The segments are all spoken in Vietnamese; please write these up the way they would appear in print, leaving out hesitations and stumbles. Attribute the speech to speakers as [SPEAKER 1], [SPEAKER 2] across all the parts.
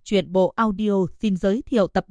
[SPEAKER 1] Truyện bộ audio xin giới thiệu tập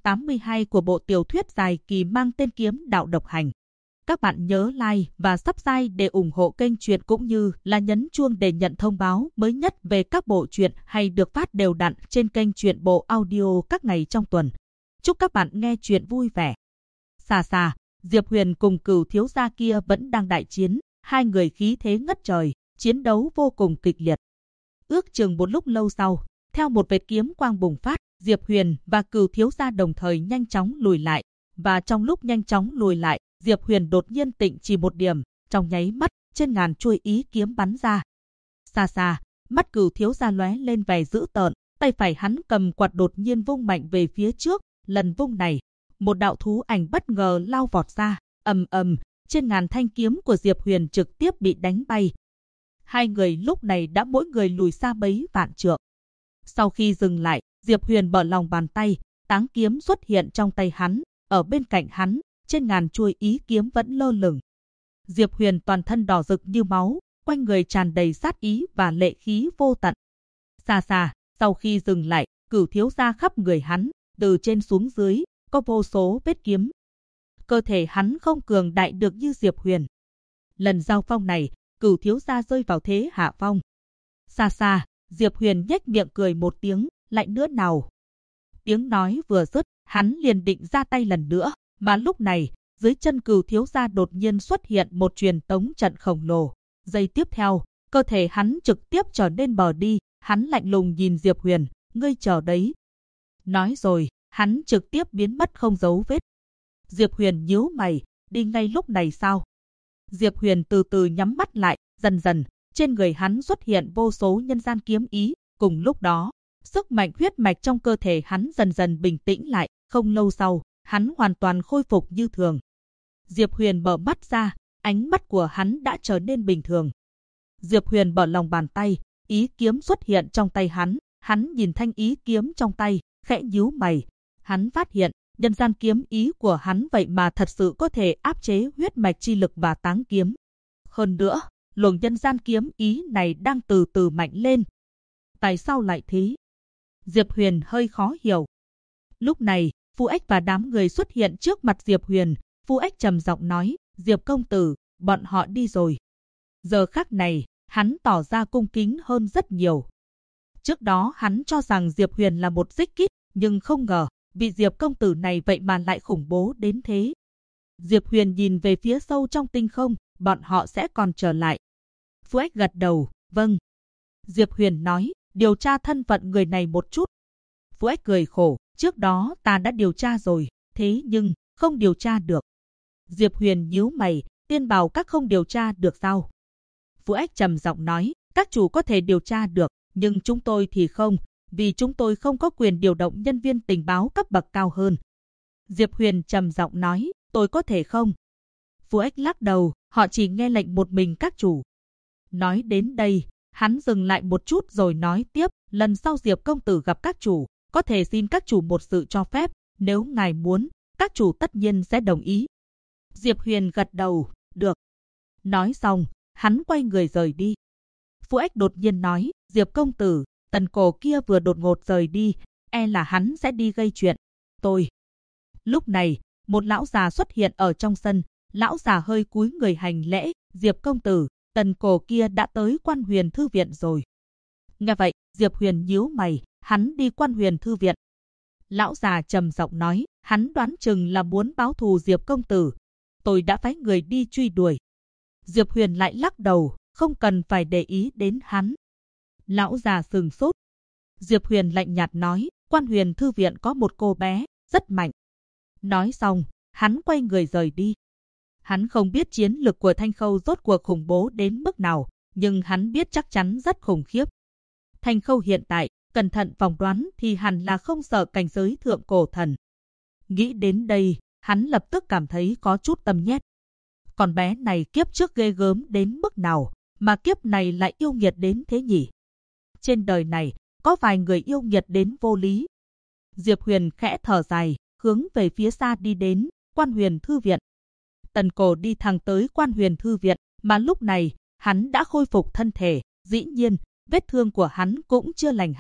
[SPEAKER 1] 382 của bộ tiểu thuyết dài kỳ mang tên Kiếm Đạo Độc Hành. Các bạn nhớ like và subscribe để ủng hộ kênh truyện cũng như là nhấn chuông để nhận thông báo mới nhất về các bộ truyện hay được phát đều đặn trên kênh truyện bộ audio các ngày trong tuần. Chúc các bạn nghe truyện vui vẻ. Xa xa, Diệp Huyền cùng Cửu thiếu gia kia vẫn đang đại chiến, hai người khí thế ngất trời, chiến đấu vô cùng kịch liệt. Ước chừng một lúc lâu sau, theo một vệt kiếm quang bùng phát, Diệp Huyền và Cửu thiếu gia đồng thời nhanh chóng lùi lại, và trong lúc nhanh chóng lùi lại, Diệp Huyền đột nhiên tịnh chỉ một điểm, trong nháy mắt, trên ngàn chuôi ý kiếm bắn ra. Xa xa, mắt Cửu thiếu gia lóe lên vẻ dữ tợn, tay phải hắn cầm quạt đột nhiên vung mạnh về phía trước, lần vung này, một đạo thú ảnh bất ngờ lao vọt ra, ầm ầm, trên ngàn thanh kiếm của Diệp Huyền trực tiếp bị đánh bay. Hai người lúc này đã mỗi người lùi xa mấy vạn trượng. Sau khi dừng lại, Diệp Huyền mở lòng bàn tay, táng kiếm xuất hiện trong tay hắn, ở bên cạnh hắn, trên ngàn chuôi ý kiếm vẫn lơ lửng. Diệp Huyền toàn thân đỏ rực như máu, quanh người tràn đầy sát ý và lệ khí vô tận. Xa xa, sau khi dừng lại, Cửu thiếu gia khắp người hắn, từ trên xuống dưới, có vô số vết kiếm. Cơ thể hắn không cường đại được như Diệp Huyền. Lần giao phong này, Cửu thiếu gia rơi vào thế hạ phong. Xa xa, Diệp Huyền nhếch miệng cười một tiếng, lại nữa nào. Tiếng nói vừa dứt, hắn liền định ra tay lần nữa, mà lúc này, dưới chân Cửu thiếu gia đột nhiên xuất hiện một truyền tống trận khổng lồ. Giây tiếp theo, cơ thể hắn trực tiếp trở nên bờ đi, hắn lạnh lùng nhìn Diệp Huyền, ngươi chờ đấy. Nói rồi, hắn trực tiếp biến mất không dấu vết. Diệp Huyền nhíu mày, đi ngay lúc này sao? Diệp Huyền từ từ nhắm mắt lại, dần dần, trên người hắn xuất hiện vô số nhân gian kiếm ý. Cùng lúc đó, sức mạnh huyết mạch trong cơ thể hắn dần dần bình tĩnh lại. Không lâu sau, hắn hoàn toàn khôi phục như thường. Diệp Huyền mở mắt ra, ánh mắt của hắn đã trở nên bình thường. Diệp Huyền mở lòng bàn tay, ý kiếm xuất hiện trong tay hắn. Hắn nhìn thanh ý kiếm trong tay, khẽ nhíu mày. Hắn phát hiện, nhân gian kiếm ý của hắn vậy mà thật sự có thể áp chế huyết mạch chi lực và táng kiếm. Hơn nữa, luồng nhân gian kiếm ý này đang từ từ mạnh lên. Tại sao lại thế? Diệp Huyền hơi khó hiểu. Lúc này, Phu Ếch và đám người xuất hiện trước mặt Diệp Huyền. Phu Ếch trầm giọng nói, Diệp công tử, bọn họ đi rồi. Giờ khắc này, hắn tỏ ra cung kính hơn rất nhiều. Trước đó hắn cho rằng Diệp Huyền là một dích kít, nhưng không ngờ, vị Diệp công tử này vậy mà lại khủng bố đến thế. Diệp Huyền nhìn về phía sâu trong tinh không, bọn họ sẽ còn trở lại. Phu Ếch gật đầu, vâng. Diệp Huyền nói, điều tra thân phận người này một chút. Phu Ếch cười khổ, trước đó ta đã điều tra rồi, thế nhưng, không điều tra được. Diệp Huyền nhíu mày, tiên bảo các không điều tra được sao? Phu Ếch trầm giọng nói, các chủ có thể điều tra được, nhưng chúng tôi thì không, vì chúng tôi không có quyền điều động nhân viên tình báo cấp bậc cao hơn. Diệp Huyền trầm giọng nói, tôi có thể không? Phu Ếch lắc đầu, họ chỉ nghe lệnh một mình các chủ. Nói đến đây, hắn dừng lại một chút rồi nói tiếp, lần sau Diệp công tử gặp các chủ, có thể xin các chủ một sự cho phép, nếu ngài muốn, các chủ tất nhiên sẽ đồng ý. Diệp Huyền gật đầu, được. Nói xong, hắn quay người rời đi. Phu Ếch đột nhiên nói, Diệp công tử, Tần Cổ kia vừa đột ngột rời đi, e là hắn sẽ đi gây chuyện. Tôi. Lúc này, một lão già xuất hiện ở trong sân, lão già hơi cúi người hành lễ, Diệp công tử, Tần Cổ kia đã tới Quan Huyền thư viện rồi. Nghe vậy, Diệp Huyền nhíu mày, hắn đi Quan Huyền thư viện. Lão già trầm giọng nói, hắn đoán chừng là muốn báo thù Diệp công tử. Tôi đã phái người đi truy đuổi. Diệp Huyền lại lắc đầu, không cần phải để ý đến hắn. Lão già sừng sốt. Diệp Huyền lạnh nhạt nói, Quan Huyền thư viện có một cô bé, rất mạnh. Nói xong, hắn quay người rời đi. Hắn không biết chiến lực của Thanh Khâu rốt cuộc khủng bố đến mức nào, nhưng hắn biết chắc chắn rất khủng khiếp. Thanh Khâu hiện tại, cẩn thận phỏng đoán thì hẳn là không sợ cảnh giới thượng cổ thần. Nghĩ đến đây, hắn lập tức cảm thấy có chút tâm nhét. Con bé này kiếp trước ghê gớm đến mức nào, mà kiếp này lại yêu nghiệt đến thế nhỉ? Trên đời này, có vài người yêu nghiệt đến vô lý. Diệp Huyền khẽ thở dài, hướng về phía xa đi đến, Quan Huyền thư viện. Tần Cổ đi thẳng tới Quan Huyền thư viện, mà lúc này, hắn đã khôi phục thân thể. Dĩ nhiên, vết thương của hắn cũng chưa lành hẳn,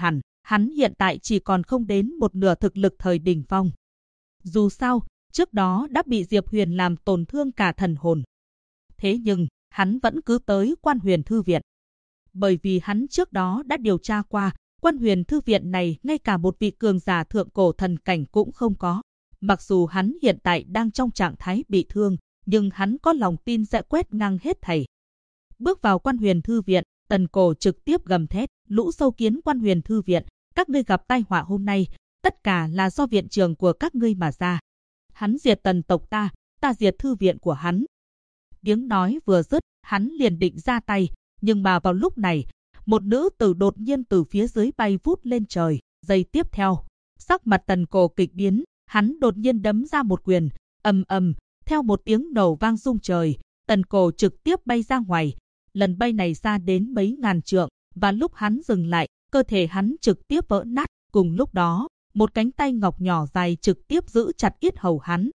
[SPEAKER 1] hắn hiện tại chỉ còn không đến một nửa thực lực thời đỉnh phong. Dù sao, trước đó đã bị Diệp Huyền làm tổn thương cả thần hồn. Thế nhưng, hắn vẫn cứ tới Quan Huyền Thư Viện. Bởi vì hắn trước đó đã điều tra qua, Quan Huyền Thư Viện này ngay cả một vị cường giả thượng cổ thần cảnh cũng không có. Mặc dù hắn hiện tại đang trong trạng thái bị thương, nhưng hắn có lòng tin sẽ quét ngang hết thảy. Bước vào Quan Huyền Thư Viện, Tần Cổ trực tiếp gầm thét, lũ sâu kiến Quan Huyền Thư Viện, các ngươi gặp tai họa hôm nay, tất cả là do viện trưởng của các ngươi mà ra. Hắn diệt Tần tộc ta diệt thư viện của hắn. Tiếng nói vừa dứt, hắn liền định ra tay, nhưng mà vào lúc này, một nữ tử đột nhiên từ phía dưới bay vút lên trời. Giây tiếp theo, sắc mặt Tần Cổ kịch biến, hắn đột nhiên đấm ra một quyền, ầm ầm, theo một tiếng nổ vang rung trời, Tần Cổ trực tiếp bay ra ngoài. Lần bay này ra đến mấy ngàn trượng, và lúc hắn dừng lại, cơ thể hắn trực tiếp vỡ nát. Cùng lúc đó, một cánh tay ngọc nhỏ dài trực tiếp giữ chặt yết hầu hắn.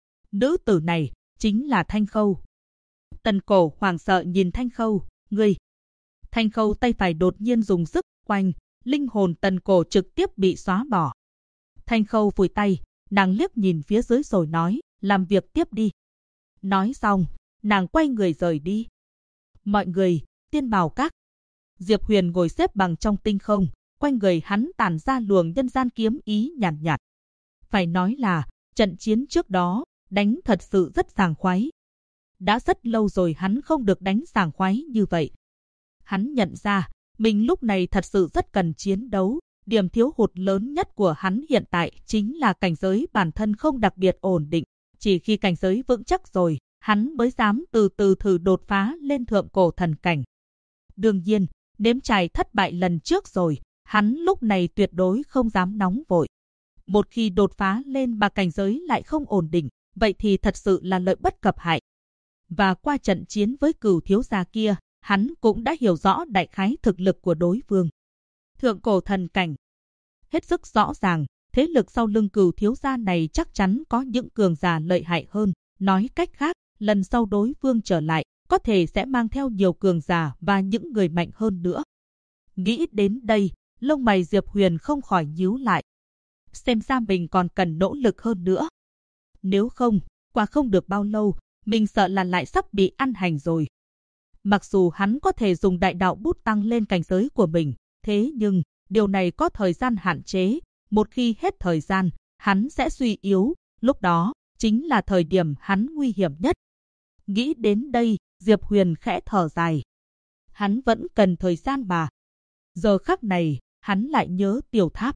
[SPEAKER 1] Nữ tử này chính là Thanh Khâu. Tần Cổ hoảng sợ nhìn Thanh Khâu, ngươi. Thanh Khâu tay phải đột nhiên dùng sức quanh, linh hồn Tần Cổ trực tiếp bị xóa bỏ. Thanh Khâu phủi tay, nàng liếc nhìn phía dưới rồi nói, làm việc tiếp đi. Nói xong, nàng quay người rời đi. Mọi người, Tiên Bảo Các. Diệp Huyền ngồi xếp bằng trong tinh không, quanh người hắn tản ra luồng nhân gian kiếm ý nhàn nhạt. Phải nói là, trận chiến trước đó, đánh thật sự rất sảng khoái. Đã rất lâu rồi hắn không được đánh sảng khoái như vậy. Hắn nhận ra, mình lúc này thật sự rất cần chiến đấu. Điểm thiếu hụt lớn nhất của hắn hiện tại chính là cảnh giới bản thân không đặc biệt ổn định. Chỉ khi cảnh giới vững chắc rồi, hắn mới dám từ từ thử đột phá lên thượng cổ thần cảnh. Đương nhiên, nếm trải thất bại lần trước rồi, hắn lúc này tuyệt đối không dám nóng vội. Một khi đột phá lên mà cảnh giới lại không ổn định, vậy thì thật sự là lợi bất cập hại. Và qua trận chiến với Cửu thiếu gia kia, hắn cũng đã hiểu rõ đại khái thực lực của đối phương. Thượng cổ thần cảnh. Hết sức rõ ràng, thế lực sau lưng Cửu thiếu gia này chắc chắn có những cường giả lợi hại hơn. Nói cách khác, lần sau đối phương trở lại, có thể sẽ mang theo nhiều cường giả và những người mạnh hơn nữa. Nghĩ đến đây, lông mày Diệp Huyền không khỏi nhíu lại. Xem ra mình còn cần nỗ lực hơn nữa. Nếu không, qua không được bao lâu, mình sợ là lại sắp bị ăn hành rồi. Mặc dù hắn có thể dùng đại đạo bút tăng lên cảnh giới của mình, thế nhưng điều này có thời gian hạn chế. Một khi hết thời gian, hắn sẽ suy yếu, lúc đó chính là thời điểm hắn nguy hiểm nhất. Nghĩ đến đây, Diệp Huyền khẽ thở dài. Hắn vẫn cần thời gian mà. Giờ khắc này, hắn lại nhớ Tiểu Tháp.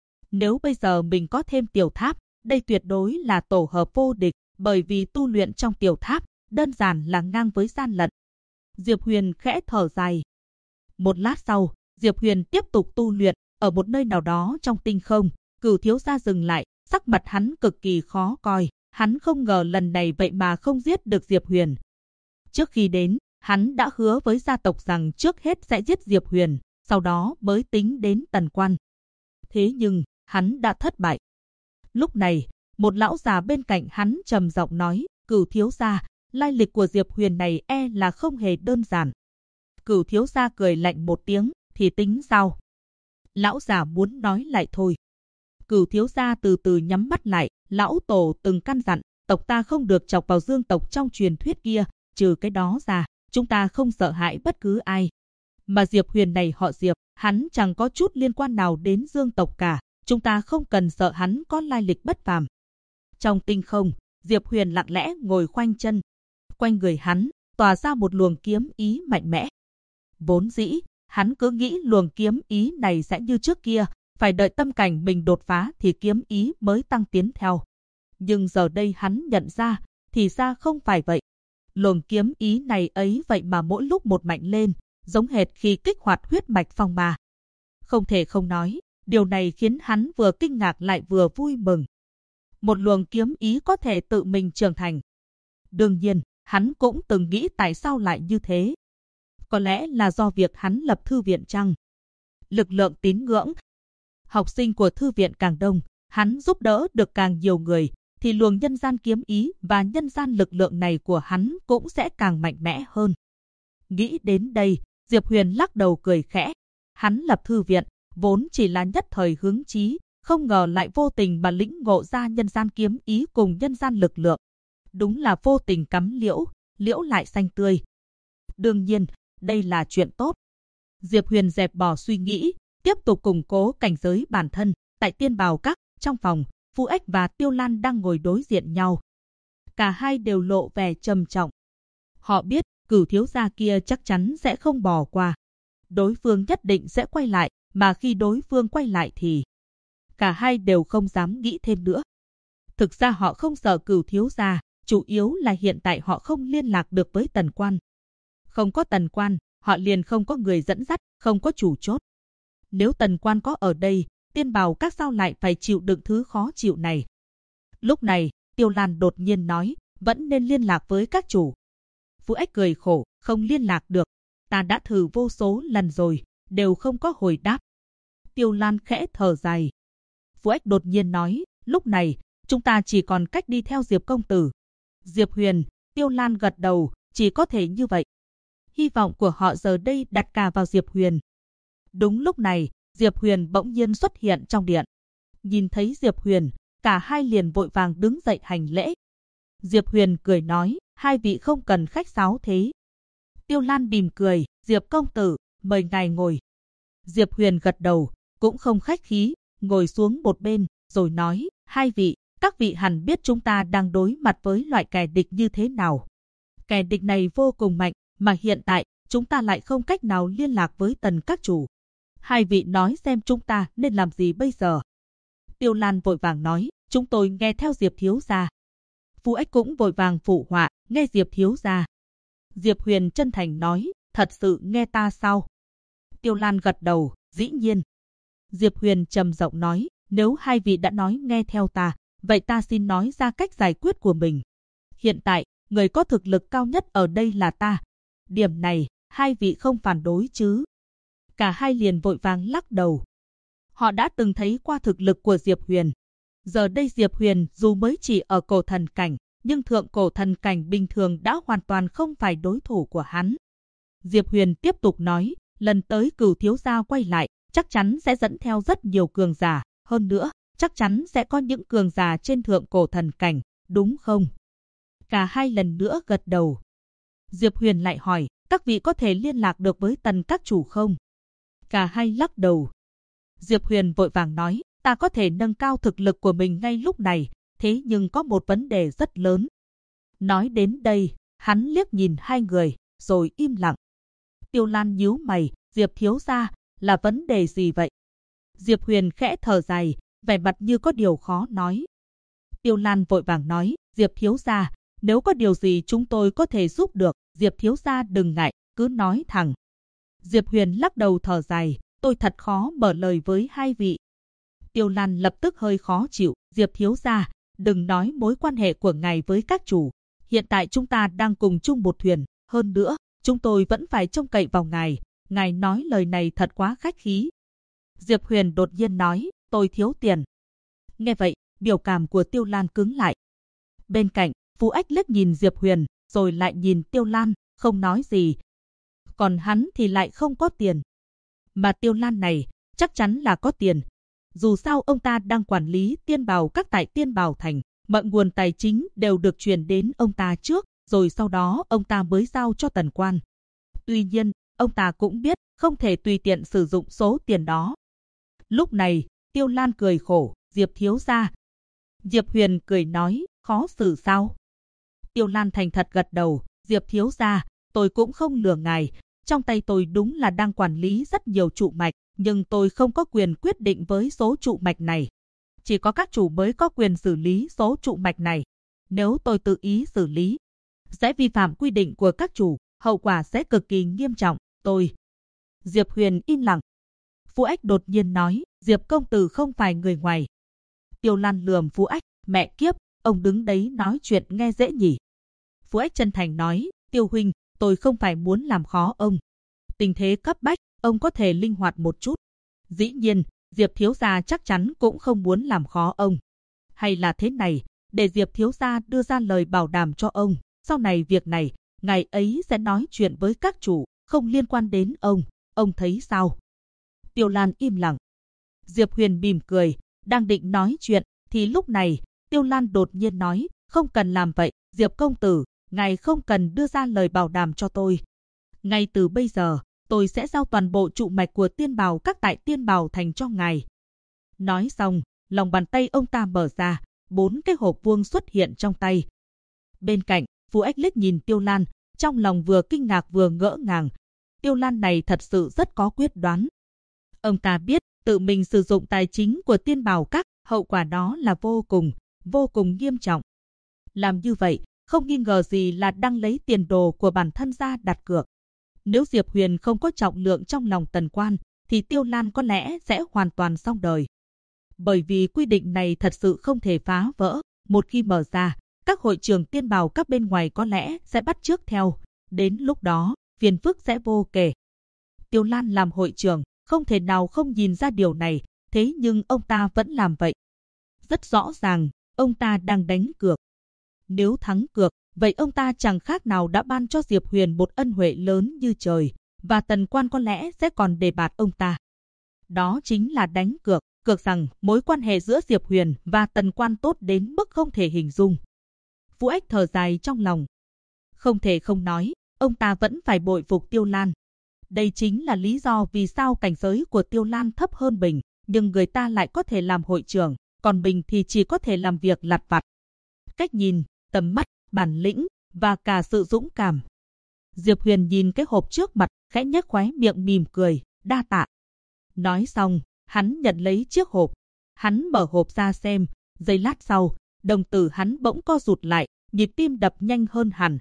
[SPEAKER 1] Nếu bây giờ mình có thêm Tiểu Tháp, đây tuyệt đối là tổ hợp vô địch, bởi vì tu luyện trong Tiểu Tháp đơn giản là ngang với gian lận. Diệp Huyền khẽ thở dài. Một lát sau, Diệp Huyền tiếp tục tu luyện, ở một nơi nào đó trong tinh không, Cửu thiếu gia dừng lại, sắc mặt hắn cực kỳ khó coi. Hắn không ngờ lần này vậy mà không giết được Diệp Huyền. Trước khi đến, hắn đã hứa với gia tộc rằng trước hết sẽ giết Diệp Huyền, sau đó mới tính đến Tần Quan. Thế nhưng, hắn đã thất bại. Lúc này, một lão già bên cạnh hắn trầm giọng nói, Cửu thiếu gia, lai lịch của Diệp Huyền này e là không hề đơn giản. Cửu thiếu gia cười lạnh một tiếng, thì tính sao? Lão già muốn nói lại thôi. Cửu thiếu gia từ từ nhắm mắt lại, lão tổ từng căn dặn, tộc ta không được chọc vào dương tộc trong truyền thuyết kia, trừ cái đó ra, chúng ta không sợ hãi bất cứ ai. Mà Diệp Huyền này họ Diệp, hắn chẳng có chút liên quan nào đến dương tộc cả, chúng ta không cần sợ hắn có lai lịch bất phàm. Trong tinh không, Diệp Huyền lặng lẽ ngồi khoanh chân, quanh người hắn tỏa ra một luồng kiếm ý mạnh mẽ. Vốn dĩ, hắn cứ nghĩ luồng kiếm ý này sẽ như trước kia, phải đợi tâm cảnh mình đột phá thì kiếm ý mới tăng tiến theo. Nhưng giờ đây hắn nhận ra, thì ra không phải vậy. Luồng kiếm ý này ấy vậy mà mỗi lúc một mạnh lên, giống hệt khi kích hoạt huyết mạch phong ma. Không thể không nói, điều này khiến hắn vừa kinh ngạc lại vừa vui mừng. Một luồng kiếm ý có thể tự mình trưởng thành. Đương nhiên, hắn cũng từng nghĩ tại sao lại như thế. Có lẽ là do việc hắn lập thư viện chăng? Lực lượng tín ngưỡng. Học sinh của thư viện càng đông, hắn giúp đỡ được càng nhiều người, thì luồng nhân gian kiếm ý và nhân gian lực lượng này của hắn cũng sẽ càng mạnh mẽ hơn. Nghĩ đến đây, Diệp Huyền lắc đầu cười khẽ. Hắn lập thư viện, vốn chỉ là nhất thời hướng chí, không ngờ lại vô tình mà lĩnh ngộ ra nhân gian kiếm ý cùng nhân gian lực lượng. Đúng là vô tình cắm liễu, liễu lại xanh tươi. Đương nhiên, đây là chuyện tốt. Diệp Huyền dẹp bỏ suy nghĩ, tiếp tục củng cố cảnh giới bản thân. Tại Tiên Bào Các, trong phòng, Phú Ếch và Tiêu Lan đang ngồi đối diện nhau. Cả hai đều lộ vẻ trầm trọng. Họ biết Cửu thiếu gia kia chắc chắn sẽ không bỏ qua. Đối phương nhất định sẽ quay lại, mà khi đối phương quay lại thì cả hai đều không dám nghĩ thêm nữa. Thực ra họ không sợ Cửu thiếu gia, chủ yếu là hiện tại họ không liên lạc được với Tần Quan. Không có Tần Quan, họ liền không có người dẫn dắt, không có chủ chốt. Nếu Tần Quan có ở đây, Tiên Bào Các sao lại phải chịu đựng thứ khó chịu này. Lúc này, Tiêu Lan đột nhiên nói, vẫn nên liên lạc với các chủ. Phú Ếch cười khổ, không liên lạc được. Ta đã thử vô số lần rồi, đều không có hồi đáp. Tiêu Lan khẽ thở dài. Phú Ếch đột nhiên nói, lúc này, chúng ta chỉ còn cách đi theo Diệp công tử. Diệp Huyền, Tiêu Lan gật đầu, chỉ có thể như vậy. Hy vọng của họ giờ đây đặt cả vào Diệp Huyền. Đúng lúc này, Diệp Huyền bỗng nhiên xuất hiện trong điện. Nhìn thấy Diệp Huyền, cả hai liền vội vàng đứng dậy hành lễ. Diệp Huyền cười nói, hai vị không cần khách sáo thế. Tiêu Lan mỉm cười, Diệp công tử, mời ngài ngồi. Diệp Huyền gật đầu, cũng không khách khí, ngồi xuống một bên, rồi nói, hai vị, các vị hẳn biết chúng ta đang đối mặt với loại kẻ địch như thế nào. Kẻ địch này vô cùng mạnh, mà hiện tại, chúng ta lại không cách nào liên lạc với Tần các chủ. Hai vị nói xem chúng ta nên làm gì bây giờ. Tiêu Lan vội vàng nói, chúng tôi nghe theo Diệp thiếu gia. Phú Ếch cũng vội vàng phụ họa, nghe Diệp thiếu gia. Diệp Huyền chân thành nói, thật sự nghe ta sao? Tiêu Lan gật đầu, dĩ nhiên. Diệp Huyền trầm giọng nói, nếu hai vị đã nói nghe theo ta, vậy ta xin nói ra cách giải quyết của mình. Hiện tại, người có thực lực cao nhất ở đây là ta. Điểm này, hai vị không phản đối chứ? Cả hai liền vội vàng lắc đầu. Họ đã từng thấy qua thực lực của Diệp Huyền. Giờ đây Diệp Huyền dù mới chỉ ở cổ thần cảnh, nhưng thượng cổ thần cảnh bình thường đã hoàn toàn không phải đối thủ của hắn. Diệp Huyền tiếp tục nói, lần tới Cửu thiếu gia quay lại, chắc chắn sẽ dẫn theo rất nhiều cường giả, hơn nữa, chắc chắn sẽ có những cường giả trên thượng cổ thần cảnh, đúng không? Cả hai lần nữa gật đầu. Diệp Huyền lại hỏi, các vị có thể liên lạc được với Tần các chủ không? Cả hai lắc đầu. Diệp Huyền vội vàng nói, ta có thể nâng cao thực lực của mình ngay lúc này, thế nhưng có một vấn đề rất lớn. Nói đến đây, hắn liếc nhìn hai người, rồi im lặng. Tiêu Lan nhíu mày, Diệp thiếu gia, là vấn đề gì vậy? Diệp Huyền khẽ thở dài, vẻ mặt như có điều khó nói. Tiêu Lan vội vàng nói, Diệp thiếu gia, nếu có điều gì chúng tôi có thể giúp được, Diệp thiếu gia đừng ngại, cứ nói thẳng. Diệp Huyền lắc đầu thở dài, tôi thật khó mở lời với hai vị. Tiêu Lan lập tức hơi khó chịu, Diệp thiếu gia, đừng nói mối quan hệ của ngài với các chủ. Hiện tại chúng ta đang cùng chung một thuyền, hơn nữa, chúng tôi vẫn phải trông cậy vào ngài. Ngài nói lời này thật quá khách khí. Diệp Huyền đột nhiên nói, tôi thiếu tiền. Nghe vậy, biểu cảm của Tiêu Lan cứng lại. Bên cạnh, Phú Ếch liếc nhìn Diệp Huyền, rồi lại nhìn Tiêu Lan, không nói gì. Còn hắn thì lại không có tiền. Mà Tiêu Lan này, chắc chắn là có tiền. Dù sao ông ta đang quản lý Tiên Bào Các tại Tiên Bào Thành, mọi nguồn tài chính đều được truyền đến ông ta trước, rồi sau đó ông ta mới giao cho Tần Quan. Tuy nhiên, ông ta cũng biết không thể tùy tiện sử dụng số tiền đó. Lúc này, Tiêu Lan cười khổ, Diệp thiếu gia. Diệp Huyền cười nói, khó xử sao? Tiêu Lan thành thật gật đầu, Diệp thiếu gia, tôi cũng không lừa ngài. Trong tay tôi đúng là đang quản lý rất nhiều trụ mạch, nhưng tôi không có quyền quyết định với số trụ mạch này. Chỉ có các chủ mới có quyền xử lý số trụ mạch này. Nếu tôi tự ý xử lý, sẽ vi phạm quy định của các chủ, hậu quả sẽ cực kỳ nghiêm trọng. Tôi. Diệp Huyền im lặng. Phú Ếch đột nhiên nói, Diệp công tử không phải người ngoài. Tiêu Lan lườm Phú Ếch, mẹ kiếp, ông đứng đấy nói chuyện nghe dễ nhỉ. Phú Ếch chân thành nói, Tiêu huynh, tôi không phải muốn làm khó ông. Tình thế cấp bách, ông có thể linh hoạt một chút. Dĩ nhiên, Diệp thiếu gia chắc chắn cũng không muốn làm khó ông. Hay là thế này, để Diệp thiếu gia đưa ra lời bảo đảm cho ông. Sau này việc này, ngài ấy sẽ nói chuyện với các chủ, không liên quan đến ông thấy sao? Tiêu Lan im lặng, Diệp Huyền mỉm cười, đang định nói chuyện, thì lúc này, Tiêu Lan đột nhiên nói, không cần làm vậy, Diệp công tử, ngài không cần đưa ra lời bảo đảm cho tôi. Ngay từ bây giờ, tôi sẽ giao toàn bộ trụ mạch của Tiên Bảo Các tại Tiên Bảo Thành cho ngài. Nói xong, lòng bàn tay ông ta mở ra, 4 cái hộp vuông xuất hiện trong tay. Bên cạnh, Phù Ách liếc nhìn Tiêu Lan, trong lòng vừa kinh ngạc vừa ngỡ ngàng. Tiêu Lan này thật sự rất có quyết đoán. Ông ta biết tự mình sử dụng tài chính của Tiên Bảo Các, hậu quả đó là vô cùng nghiêm trọng. Làm như vậy, không nghi ngờ gì là đang lấy tiền đồ của bản thân ra đặt cược. Nếu Diệp Huyền không có trọng lượng trong lòng Tần Quan, thì Tiêu Lan có lẽ sẽ hoàn toàn xong đời. Bởi vì quy định này thật sự không thể phá vỡ, một khi mở ra, các hội trưởng Tiên Bảo Các bên ngoài có lẽ sẽ bắt chước theo. Đến lúc đó, phiền phức sẽ vô kể. Tiêu Lan làm hội trưởng, không thể nào không nhìn ra điều này, thế nhưng ông ta vẫn làm vậy. Rất rõ ràng, ông ta đang đánh cược. Nếu thắng cược, vậy ông ta chẳng khác nào đã ban cho Diệp Huyền một ân huệ lớn như trời, và Tần Quan có lẽ sẽ còn đề bạt ông ta. Đó chính là đánh cược, cược rằng mối quan hệ giữa Diệp Huyền và Tần Quan tốt đến mức không thể hình dung. Phù Ách thở dài trong lòng. Không thể không nói, ông ta vẫn phải bội phục Tiêu Lan. Đây chính là lý do vì sao cảnh giới của Tiêu Lan thấp hơn mình, nhưng người ta lại có thể làm hội trưởng, còn mình thì chỉ có thể làm việc lặt vặt. Cách nhìn, tầm mắt, bản lĩnh và cả sự dũng cảm. Diệp Huyền nhìn cái hộp trước mặt, khẽ nhếch khóe miệng mỉm cười, đa tạ. Nói xong, hắn nhận lấy chiếc hộp. Hắn mở hộp ra xem, giây lát sau, đồng tử hắn bỗng co rụt lại, nhịp tim đập nhanh hơn hẳn.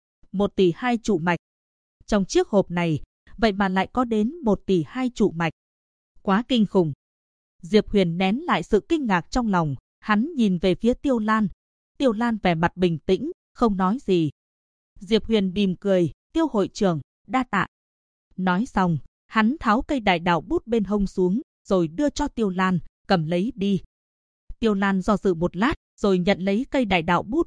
[SPEAKER 1] 1 tỷ 2 trụ mạch. Trong chiếc hộp này, vậy mà lại có đến 1 tỷ 2 trụ mạch. Quá kinh khủng. Diệp Huyền nén lại sự kinh ngạc trong lòng, hắn nhìn về phía Tiêu Lan. Tiêu Lan vẻ mặt bình tĩnh, không nói gì. Diệp Huyền mỉm cười, Tiêu hội trưởng, đa tạ. Nói xong, hắn tháo cây đại đạo bút bên hông xuống, rồi đưa cho Tiêu Lan, cầm lấy đi. Tiêu Lan do dự một lát, rồi nhận lấy cây đại đạo bút,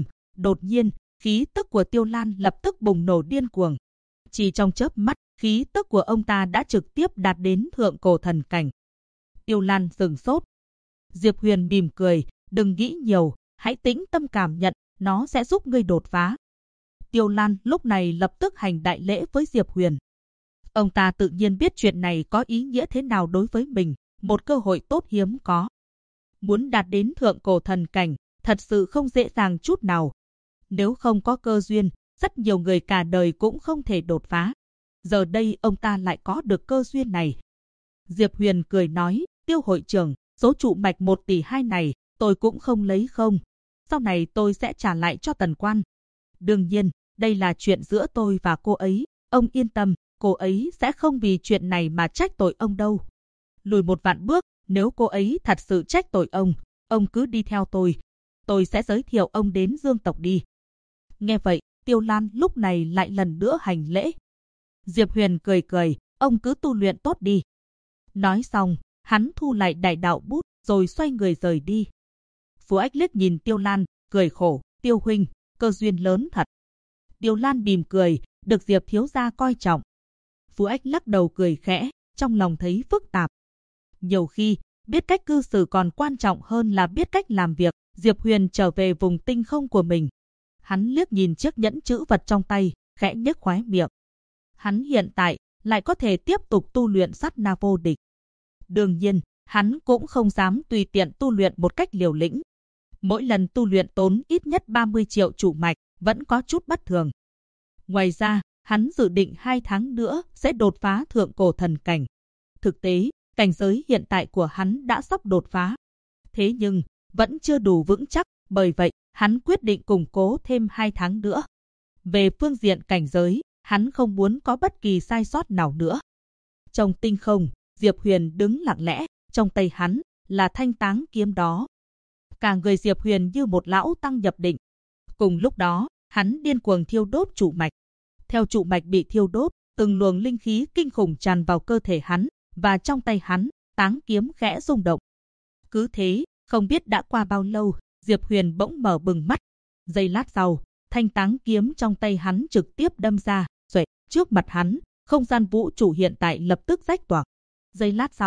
[SPEAKER 1] đột nhiên, khí tức của Tiêu Lan lập tức bùng nổ điên cuồng. Chỉ trong chớp mắt, khí tức của ông ta đã trực tiếp đạt đến thượng cổ thần cảnh. Tiêu Lan sửng sốt. Diệp Huyền mỉm cười, đừng nghĩ nhiều, hãy tĩnh tâm cảm nhận, nó sẽ giúp ngươi đột phá. Tiêu Lan lúc này lập tức hành đại lễ với Diệp Huyền. Ông ta tự nhiên biết chuyện này có ý nghĩa thế nào đối với mình, một cơ hội tốt hiếm có. Muốn đạt đến thượng cổ thần cảnh, thật sự không dễ dàng chút nào. Nếu không có cơ duyên, rất nhiều người cả đời cũng không thể đột phá. Giờ đây ông ta lại có được cơ duyên này. Diệp Huyền cười nói, Tiêu hội trưởng, số trụ mạch 1 tỷ 2 này, tôi cũng không lấy không. Sau này tôi sẽ trả lại cho Tần Quan. Đương nhiên, đây là chuyện giữa tôi và cô ấy. Ông yên tâm, cô ấy sẽ không vì chuyện này mà trách tội ông đâu. Lùi một vạn bước, nếu cô ấy thật sự trách tội ông cứ đi theo tôi. Tôi sẽ giới thiệu ông đến Dương tộc đi. Nghe vậy, Tiêu Lan lúc này lại lần nữa hành lễ. Diệp Huyền cười cười, ông cứ tu luyện tốt đi. Nói xong, hắn thu lại đại đạo bút, rồi xoay người rời đi. Phù Ách liếc nhìn Tiêu Lan, cười khổ, Tiêu huynh, cơ duyên lớn thật. Tiêu Lan mỉm cười, được Diệp thiếu gia coi trọng. Phù Ách lắc đầu cười khẽ, trong lòng thấy phức tạp. Nhiều khi, biết cách cư xử còn quan trọng hơn là biết cách làm việc. Diệp Huyền trở về vùng tinh không của mình. Hắn liếc nhìn chiếc nhẫn chữ vật trong tay, khẽ nhếch khóe miệng. Hắn hiện tại lại có thể tiếp tục tu luyện sát na vô địch. Đương nhiên, hắn cũng không dám tùy tiện tu luyện một cách liều lĩnh. Mỗi lần tu luyện tốn ít nhất 30 triệu trụ mạch, vẫn có chút bất thường. Ngoài ra, hắn dự định 2 tháng nữa sẽ đột phá thượng cổ thần cảnh. Thực tế, cảnh giới hiện tại của hắn đã sắp đột phá. Thế nhưng, vẫn chưa đủ vững chắc, bởi vậy, hắn quyết định củng cố thêm 2 tháng nữa. Về phương diện cảnh giới, hắn không muốn có bất kỳ sai sót nào nữa. Trong tinh không, Diệp Huyền đứng lặng lẽ, trong tay hắn là thanh táng kiếm đó. Cả người Diệp Huyền như một lão tăng nhập định. Cùng lúc đó, hắn điên cuồng thiêu đốt trụ mạch. Theo trụ mạch bị thiêu đốt, từng luồng linh khí kinh khủng tràn vào cơ thể hắn, và trong tay hắn, táng kiếm khẽ rung động. Cứ thế, không biết đã qua bao lâu, Diệp Huyền bỗng mở bừng mắt. Giây lát sau, thanh táng kiếm trong tay hắn trực tiếp đâm ra, rồi trước mặt hắn, không gian vũ trụ hiện tại lập tức rách toạc. Giây lát sau,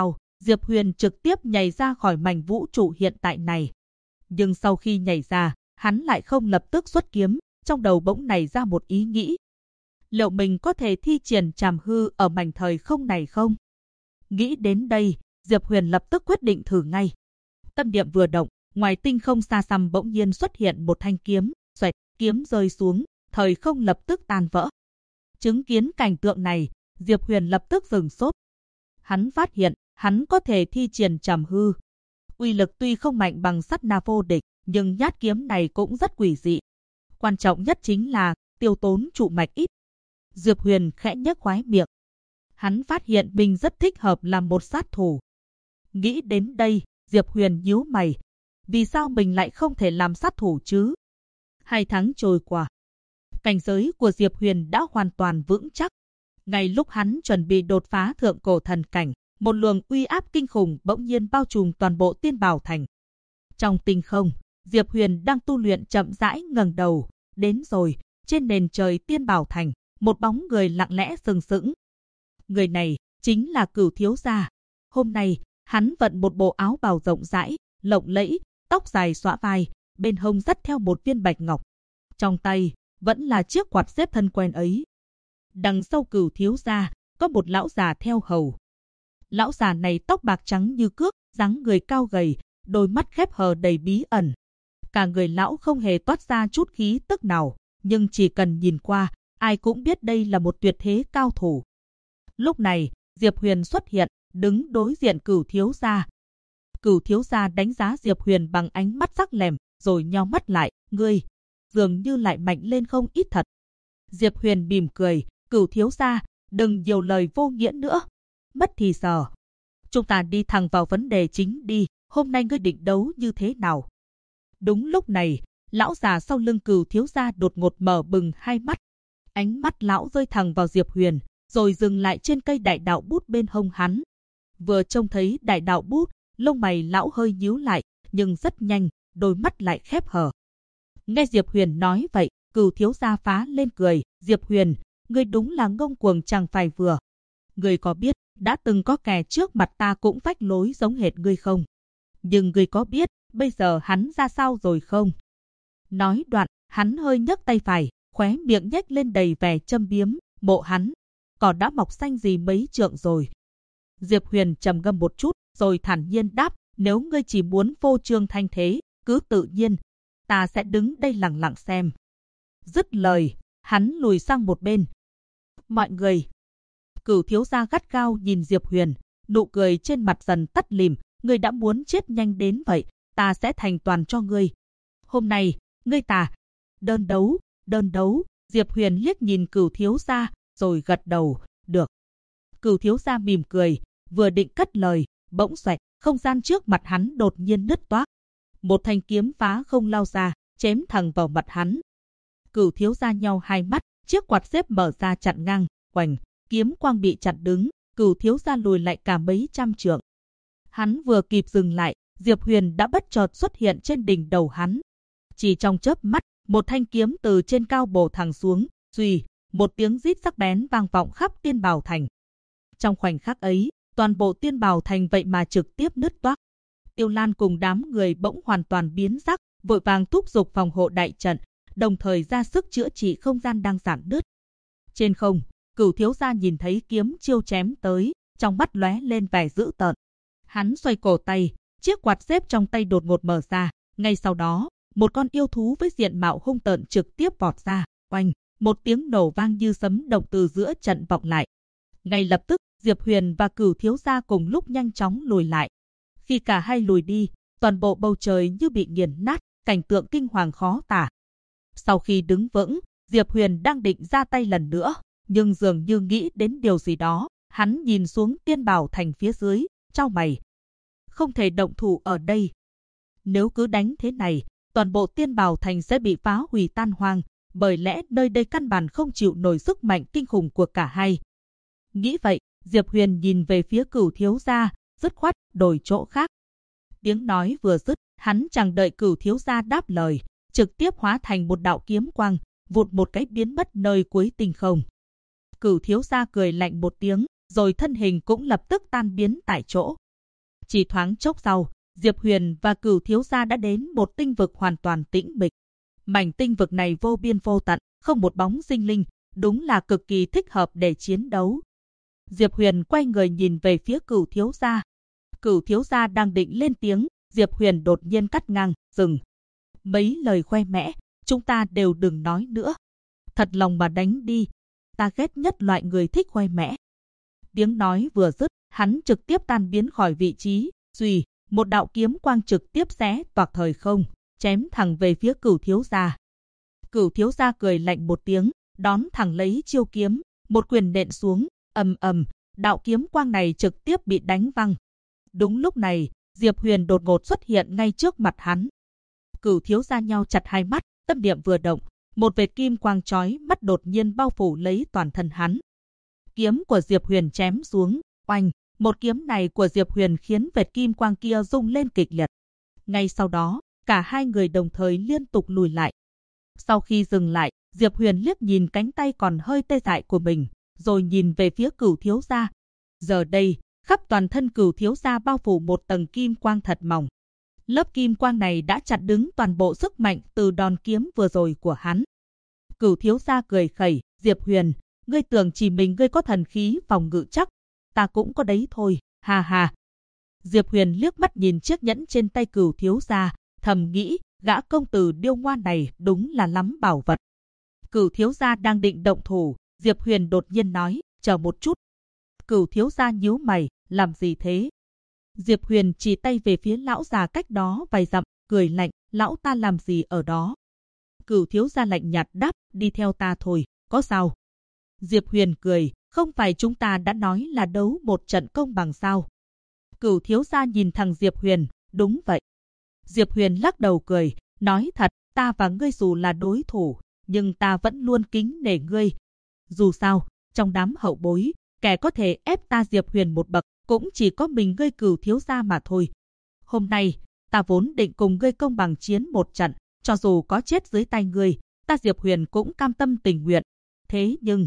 [SPEAKER 1] Diệp Huyền trực tiếp nhảy ra khỏi mảnh vũ trụ hiện tại này. Nhưng sau khi nhảy ra, hắn lại không lập tức xuất kiếm, trong đầu bỗng nảy ra một ý nghĩ. Liệu mình có thể thi triển trảm hư ở mảnh thời không này không? Nghĩ đến đây, Diệp Huyền lập tức quyết định thử ngay. Tâm niệm vừa động, ngoài tinh không xa xăm bỗng nhiên xuất hiện một thanh kiếm, xoẹt, kiếm rơi xuống, thời không lập tức tan vỡ. Chứng kiến cảnh tượng này, Diệp Huyền lập tức dừng sốt. Hắn phát hiện, hắn có thể thi triển trảm hư. Uy lực tuy không mạnh bằng sát na vô địch, nhưng nhát kiếm này cũng rất quỷ dị. Quan trọng nhất chính là tiêu tốn trụ mạch ít. Diệp Huyền khẽ nhếch khóe miệng. Hắn phát hiện mình rất thích hợp làm một sát thủ. Nghĩ đến đây, Diệp Huyền nhíu mày. Vì sao mình lại không thể làm sát thủ chứ? 2 tháng trôi qua. Cảnh giới của Diệp Huyền đã hoàn toàn vững chắc. Ngay lúc hắn chuẩn bị đột phá thượng cổ thần cảnh, một luồng uy áp kinh khủng bỗng nhiên bao trùm toàn bộ Tiên Bảo Thành. Trong tinh không, Diệp Huyền đang tu luyện chậm rãi ngẩng đầu. Đến rồi, trên nền trời Tiên Bảo Thành, một bóng người lặng lẽ sừng sững. Người này chính là Cửu thiếu gia. Hôm nay, hắn vận một bộ áo bào rộng rãi, lộng lẫy, tóc dài xõa vai, bên hông dắt theo một viên bạch ngọc. Trong tay, vẫn là chiếc quạt xếp thân quen ấy. Đằng sau Cửu thiếu gia, có một lão già theo hầu. Lão già này tóc bạc trắng như cước, dáng người cao gầy, đôi mắt khép hờ đầy bí ẩn. Cả người lão không hề toát ra chút khí tức nào, nhưng chỉ cần nhìn qua, ai cũng biết đây là một tuyệt thế cao thủ. Lúc này, Diệp Huyền xuất hiện, đứng đối diện Cửu thiếu gia. Cửu thiếu gia đánh giá Diệp Huyền bằng ánh mắt sắc lẻm, rồi nheo mắt lại, ngươi dường như lại mạnh lên không ít thật. Diệp Huyền mỉm cười, Cửu thiếu gia, đừng nhiều lời vô nghĩa nữa. Mất thì giờ. Chúng ta đi thẳng vào vấn đề chính đi, hôm nay ngươi định đấu như thế nào? Đúng lúc này, lão già sau lưng Cửu thiếu gia đột ngột mở bừng hai mắt. Ánh mắt lão rơi thẳng vào Diệp Huyền, rồi dừng lại trên cây đại đạo bút bên hông hắn. Vừa trông thấy đại đạo bút, lông mày lão hơi nhíu lại, nhưng rất nhanh, đôi mắt lại khép hờ. Nghe Diệp Huyền nói vậy, Cửu thiếu gia phá lên cười, Diệp Huyền, ngươi đúng là ngông cuồng chẳng phải vừa. Ngươi có biết, đã từng có kẻ trước mặt ta cũng phách lối giống hệt ngươi không? Nhưng ngươi có biết, bây giờ hắn ra sao rồi không? Nói đoạn, hắn hơi nhấc tay phải, khóe miệng nhếch lên đầy vẻ châm biếm, mộ hắn. Cỏ đã mọc xanh gì mấy trượng rồi. Diệp Huyền trầm ngâm một chút, rồi thản nhiên đáp, nếu ngươi chỉ muốn phô trương thanh thế, cứ tự nhiên, ta sẽ đứng đây lặng lặng xem. Dứt lời, hắn lùi sang một bên. Mọi người. Cửu thiếu gia gắt gao nhìn Diệp Huyền, nụ cười trên mặt dần tắt lìm, ngươi đã muốn chết nhanh đến vậy, ta sẽ thành toàn cho ngươi. Hôm nay, ngươi ta đơn đấu, Diệp Huyền liếc nhìn Cửu thiếu gia, rồi gật đầu, được. Cửu thiếu gia mỉm cười, vừa định cất lời, bỗng xoẹt, không gian trước mặt hắn đột nhiên nứt toác. Một thanh kiếm phá không lao ra, chém thẳng vào mặt hắn. Cửu thiếu gia nheo hai mắt, chiếc quạt xếp mở ra chặn ngang, oành, kiếm quang bị chặn đứng, Cửu thiếu gia lùi lại cả mấy trăm trượng. Hắn vừa kịp dừng lại, Diệp Huyền đã bất chợt xuất hiện trên đỉnh đầu hắn. Chỉ trong chớp mắt, một thanh kiếm từ trên cao bổ thẳng xuống, suy, một tiếng rít sắc bén vang vọng khắp Tiên Bảo Thành. Trong khoảnh khắc ấy, toàn bộ Tiên Bảo Thành vậy mà trực tiếp nứt toác. Tiêu Lan cùng đám người bỗng hoàn toàn biến sắc, vội vàng thúc giục phòng hộ đại trận, đồng thời ra sức chữa trị không gian đang rạn nứt. Trên không, Cửu thiếu gia nhìn thấy kiếm chiêu chém tới, trong mắt lóe lên vẻ dữ tợn. Hắn xoay cổ tay, chiếc quạt xếp trong tay đột ngột mở ra, ngay sau đó, một con yêu thú với diện mạo hung tợn trực tiếp vọt ra, oanh, một tiếng nổ vang như sấm động từ giữa trận vọng lại. Ngay lập tức, Diệp Huyền và Cửu thiếu gia cùng lúc nhanh chóng lùi lại. Khi cả hai lùi đi, toàn bộ bầu trời như bị nghiền nát, cảnh tượng kinh hoàng khó tả. Sau khi đứng vững, Diệp Huyền đang định ra tay lần nữa, nhưng dường như nghĩ đến điều gì đó, hắn nhìn xuống Tiên Bảo Thành phía dưới, chau mày. Không thể động thủ ở đây. Nếu cứ đánh thế này, toàn bộ Tiên Bảo Thành sẽ bị phá hủy tan hoang, bởi lẽ nơi đây căn bản không chịu nổi sức mạnh kinh khủng của cả hai. Nghĩ vậy, Diệp Huyền nhìn về phía Cửu thiếu gia, dứt khoát đổi chỗ khác. Tiếng nói vừa dứt, hắn chẳng đợi Cửu thiếu gia đáp lời, trực tiếp hóa thành một đạo kiếm quang, vụt một cái biến mất nơi cuối tinh không. Cửu thiếu gia cười lạnh một tiếng, rồi thân hình cũng lập tức tan biến tại chỗ. Chỉ thoáng chốc sau, Diệp Huyền và Cửu thiếu gia đã đến một tinh vực hoàn toàn tĩnh mịch. Mảnh tinh vực này vô biên vô tận, không một bóng sinh linh, đúng là cực kỳ thích hợp để chiến đấu. Diệp Huyền quay người nhìn về phía Cửu thiếu gia. Cửu thiếu gia đang định lên tiếng, Diệp Huyền đột nhiên cắt ngang, dừng. Mấy lời khoe mẽ, chúng ta đều đừng nói nữa. Thật lòng mà đánh đi, ta ghét nhất loại người thích khoe mẽ. Tiếng nói vừa dứt, hắn trực tiếp tan biến khỏi vị trí, suy, một đạo kiếm quang trực tiếp xé toạc thời không, chém thẳng về phía Cửu thiếu gia. Cửu thiếu gia cười lạnh một tiếng, đón thẳng lấy chiêu kiếm, một quyền nện xuống, ầm ầm, đạo kiếm quang này trực tiếp bị đánh văng. Đúng lúc này, Diệp Huyền đột ngột xuất hiện ngay trước mặt hắn. Cửu thiếu gia nheo chặt hai mắt, tâm niệm vừa động, một vệt kim quang chói mắt đột nhiên bao phủ lấy toàn thân hắn. Kiếm của Diệp Huyền chém xuống, oanh, một kiếm này của Diệp Huyền khiến vệt kim quang kia rung lên kịch liệt. Ngay sau đó, cả hai người đồng thời liên tục lùi lại. Sau khi dừng lại, Diệp Huyền liếc nhìn cánh tay còn hơi tê dại của mình, rồi nhìn về phía Cửu thiếu gia. Giờ đây, khắp toàn thân Cửu thiếu gia bao phủ một tầng kim quang thật mỏng. Lớp kim quang này đã chặn đứng toàn bộ sức mạnh từ đòn kiếm vừa rồi của hắn. Cửu thiếu gia cười khẩy, Diệp Huyền, ngươi tưởng chỉ mình ngươi có thần khí phòng ngự chắc, ta cũng có đấy thôi, ha ha. Diệp Huyền liếc mắt nhìn chiếc nhẫn trên tay Cửu thiếu gia, thầm nghĩ, gã công tử điêu ngoa này đúng là lắm bảo vật. Cửu thiếu gia đang định động thủ, Diệp Huyền đột nhiên nói, chờ một chút. Cửu thiếu gia nhíu mày, làm gì thế? Diệp Huyền chỉ tay về phía lão già cách đó vài dặm, cười lạnh, lão ta làm gì ở đó? Cửu thiếu gia lạnh nhạt đáp, đi theo ta thôi, có sao? Diệp Huyền cười, không phải chúng ta đã nói là đấu một trận công bằng sao? Cửu thiếu gia nhìn thằng Diệp Huyền, đúng vậy. Diệp Huyền lắc đầu cười, nói thật, ta và ngươi dù là đối thủ, nhưng ta vẫn luôn kính nể ngươi. Dù sao, trong đám hậu bối, kẻ có thể ép ta Diệp Huyền một bậc, cũng chỉ có mình ngươi Cửu thiếu gia mà thôi. Hôm nay, ta vốn định cùng ngươi công bằng chiến một trận, cho dù có chết dưới tay ngươi, ta Diệp Huyền cũng cam tâm tình nguyện. Thế nhưng...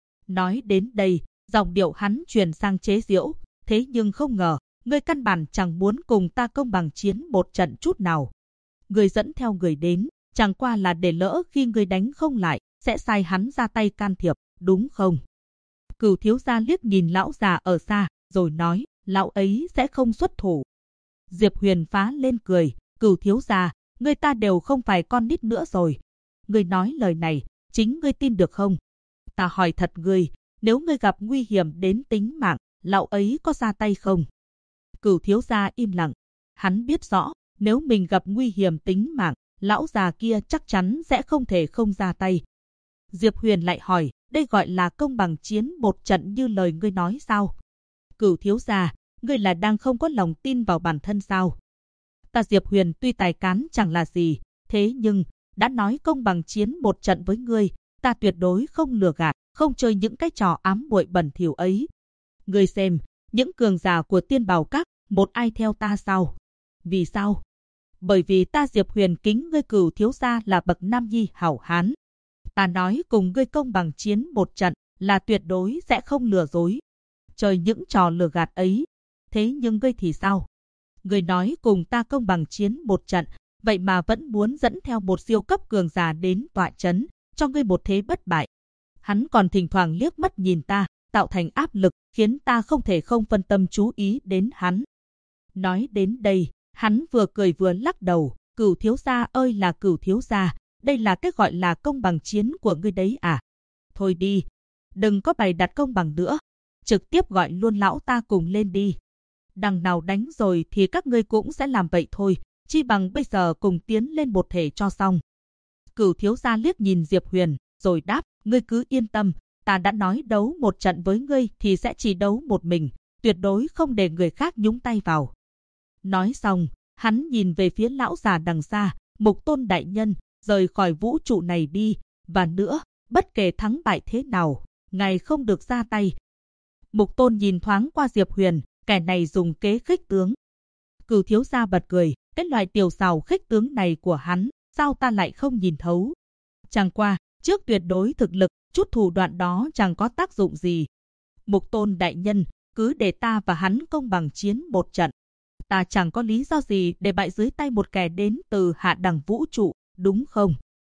[SPEAKER 1] Nói đến đây, giọng điệu hắn truyền sang chế giễu, thế nhưng không ngờ, ngươi căn bản chẳng muốn cùng ta công bằng chiến một trận chút nào. Ngươi dẫn theo người đến, chẳng qua là để lỡ khi ngươi đánh không lại, sẽ sai hắn ra tay can thiệp, đúng không? Cửu thiếu gia liếc nhìn lão già ở xa, rồi nói, lão ấy sẽ không xuất thủ. Diệp Huyền phá lên cười, Cửu thiếu gia, ngươi ta đều không phải con nít nữa rồi. Ngươi nói lời này, chính ngươi tin được không? Ta hỏi thật ngươi, nếu ngươi gặp nguy hiểm đến tính mạng, lão ấy có ra tay không? Cửu thiếu gia im lặng. Hắn biết rõ, nếu mình gặp nguy hiểm tính mạng, lão già kia chắc chắn sẽ không thể không ra tay. Diệp Huyền lại hỏi, đây gọi là công bằng chiến một trận như lời ngươi nói sao? Cửu thiếu gia, ngươi là đang không có lòng tin vào bản thân sao? Ta Diệp Huyền tuy tài cán chẳng là gì, thế nhưng, đã nói công bằng chiến một trận với ngươi, ta tuyệt đối không lừa gạt, không chơi những cái trò ám muội bẩn thỉu ấy. Ngươi xem, những cường giả của Tiên Bảo Các, một ai theo ta sao? Vì sao? Bởi vì ta Diệp Huyền kính ngươi Cửu thiếu gia là bậc nam nhi hảo hán. Ta nói cùng ngươi công bằng chiến một trận là tuyệt đối sẽ không lừa dối. Chơi những trò lừa gạt ấy. Thế nhưng ngươi thì sao? Ngươi nói cùng ta công bằng chiến một trận, vậy mà vẫn muốn dẫn theo một siêu cấp cường giả đến tọa trấn, cho ngươi một thế bất bại. Hắn còn thỉnh thoảng liếc mắt nhìn ta, tạo thành áp lực, khiến ta không thể không phân tâm chú ý đến hắn. Nói đến đây, hắn vừa cười vừa lắc đầu, Cửu thiếu gia ơi là Cửu thiếu gia, đây là cái gọi là công bằng chiến của ngươi đấy à? Thôi đi, đừng có bày đặt công bằng nữa, trực tiếp gọi luôn lão ta cùng lên đi. Đằng nào đánh rồi thì các ngươi cũng sẽ làm vậy thôi, chi bằng bây giờ cùng tiến lên một thể cho xong. Cửu thiếu gia liếc nhìn Diệp Huyền, rồi đáp, ngươi cứ yên tâm, ta đã nói đấu một trận với ngươi thì sẽ chỉ đấu một mình, tuyệt đối không để người khác nhúng tay vào. Nói xong, hắn nhìn về phía lão già đằng xa, Mục Tôn đại nhân, rời khỏi vũ trụ này đi, và nữa, bất kể thắng bại thế nào, ngài không được ra tay. Mục Tôn nhìn thoáng qua Diệp Huyền, kẻ này dùng kế khích tướng. Cửu thiếu gia bật cười, cái loại tiểu xảo khích tướng này của hắn, sao ta lại không nhìn thấu? Chẳng qua, trước tuyệt đối thực lực, chút thủ đoạn đó chẳng có tác dụng gì. Mục Tôn đại nhân, cứ để ta và hắn công bằng chiến một trận. ta chẳng có lý do gì để bại dưới tay một kẻ đến từ hạ đẳng vũ trụ, đúng không?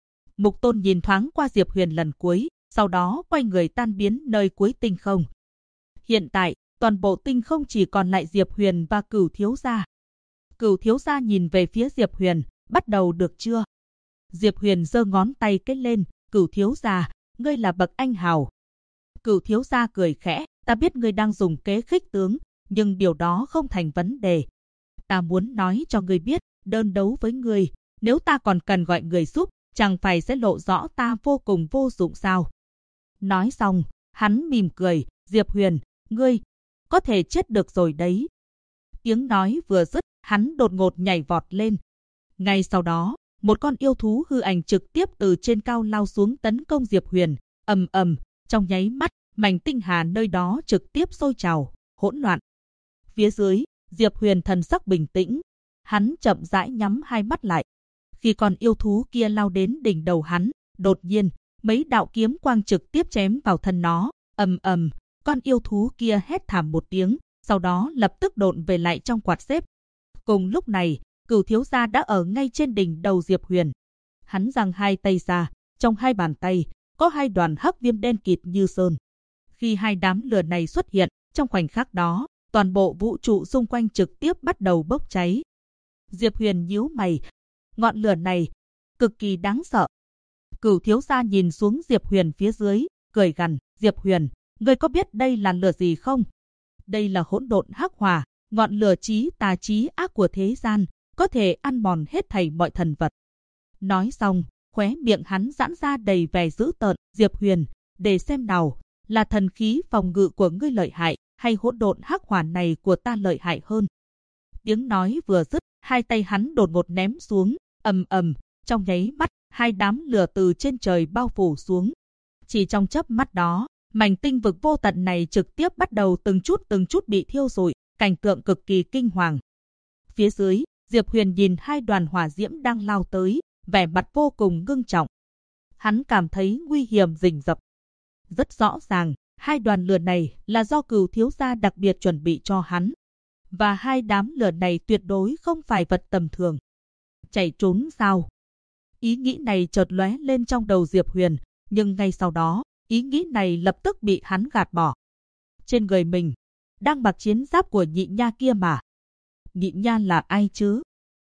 [SPEAKER 1] Mục Tôn nhìn thoáng qua Diệp Huyền lần cuối, sau đó quay người tan biến nơi cuối tinh không. Hiện tại, toàn bộ tinh không chỉ còn lại Diệp Huyền và Cửu thiếu gia. Cửu thiếu gia nhìn về phía Diệp Huyền, bắt đầu được chưa? Diệp Huyền giơ ngón tay cái lên, Cửu thiếu gia, ngươi là bậc anh hào. Cửu thiếu gia cười khẽ, ta biết ngươi đang dùng kế khích tướng, nhưng điều đó không thành vấn đề. Ta muốn nói cho ngươi biết, đơn đấu với ngươi, nếu ta còn cần gọi người giúp, chẳng phải sẽ lộ rõ ta vô cùng vô dụng sao? Nói xong, hắn mỉm cười, Diệp Huyền, ngươi có thể chết được rồi đấy. Tiếng nói vừa dứt, hắn đột ngột nhảy vọt lên. Ngay sau đó, một con yêu thú hư ảnh trực tiếp từ trên cao lao xuống tấn công Diệp Huyền. Ầm ầm, trong nháy mắt, mảnh tinh hà nơi đó trực tiếp sôi trào, hỗn loạn. Phía dưới, Diệp Huyền thần sắc bình tĩnh, hắn chậm rãi nhắm hai mắt lại. Khi con yêu thú kia lao đến đỉnh đầu hắn, đột nhiên, mấy đạo kiếm quang trực tiếp chém vào thân nó. Ầm ầm, con yêu thú kia hét thảm một tiếng, sau đó lập tức độn về lại trong quạt xếp. Cùng lúc này, Cửu thiếu gia đã ở ngay trên đỉnh đầu Diệp Huyền. Hắn giang hai tay ra, trong hai bàn tay có hai đoàn hắc viêm đen kịt như sơn. Khi hai đám lửa này xuất hiện, trong khoảnh khắc đó, toàn bộ vũ trụ xung quanh trực tiếp bắt đầu bốc cháy. Diệp Huyền nhíu mày, ngọn lửa này cực kỳ đáng sợ. Cửu thiếu gia nhìn xuống Diệp Huyền phía dưới, cười gằn, Diệp Huyền, ngươi có biết đây là lửa gì không? Đây là hỗn độn hắc hỏa, ngọn lửa chí tà chí ác của thế gian, có thể ăn mòn hết thảy mọi thần vật. Nói xong, khóe miệng hắn giãn ra đầy vẻ dữ tợn, Diệp Huyền, để xem nào, là thần khí phòng ngự của ngươi lợi hại, hay hỗn độn hắc hỏa này của ta lợi hại hơn. Tiếng nói vừa dứt, hai tay hắn đột ngột ném xuống, ầm ầm, trong nháy mắt, hai đám lửa từ trên trời bao phủ xuống. Chỉ trong chớp mắt đó, mảnh tinh vực vô tận này trực tiếp bắt đầu từng chút bị thiêu rụi, cảnh tượng cực kỳ kinh hoàng. Phía dưới, Diệp Huyền nhìn hai đoàn hỏa diễm đang lao tới, vẻ mặt vô cùng ngưng trọng. Hắn cảm thấy nguy hiểm rình rập. Rất rõ ràng, hai đoàn lửa này là do Cửu thiếu gia đặc biệt chuẩn bị cho hắn. Và hai đám lửa này tuyệt đối không phải vật tầm thường. Chạy trốn sao? Ý nghĩ này chợt lóe lên trong đầu Diệp Huyền, nhưng ngay sau đó, ý nghĩ này lập tức bị hắn gạt bỏ. Trên người mình, đang mặc chiến giáp của nhị nha kia mà. Nhị nha là ai chứ?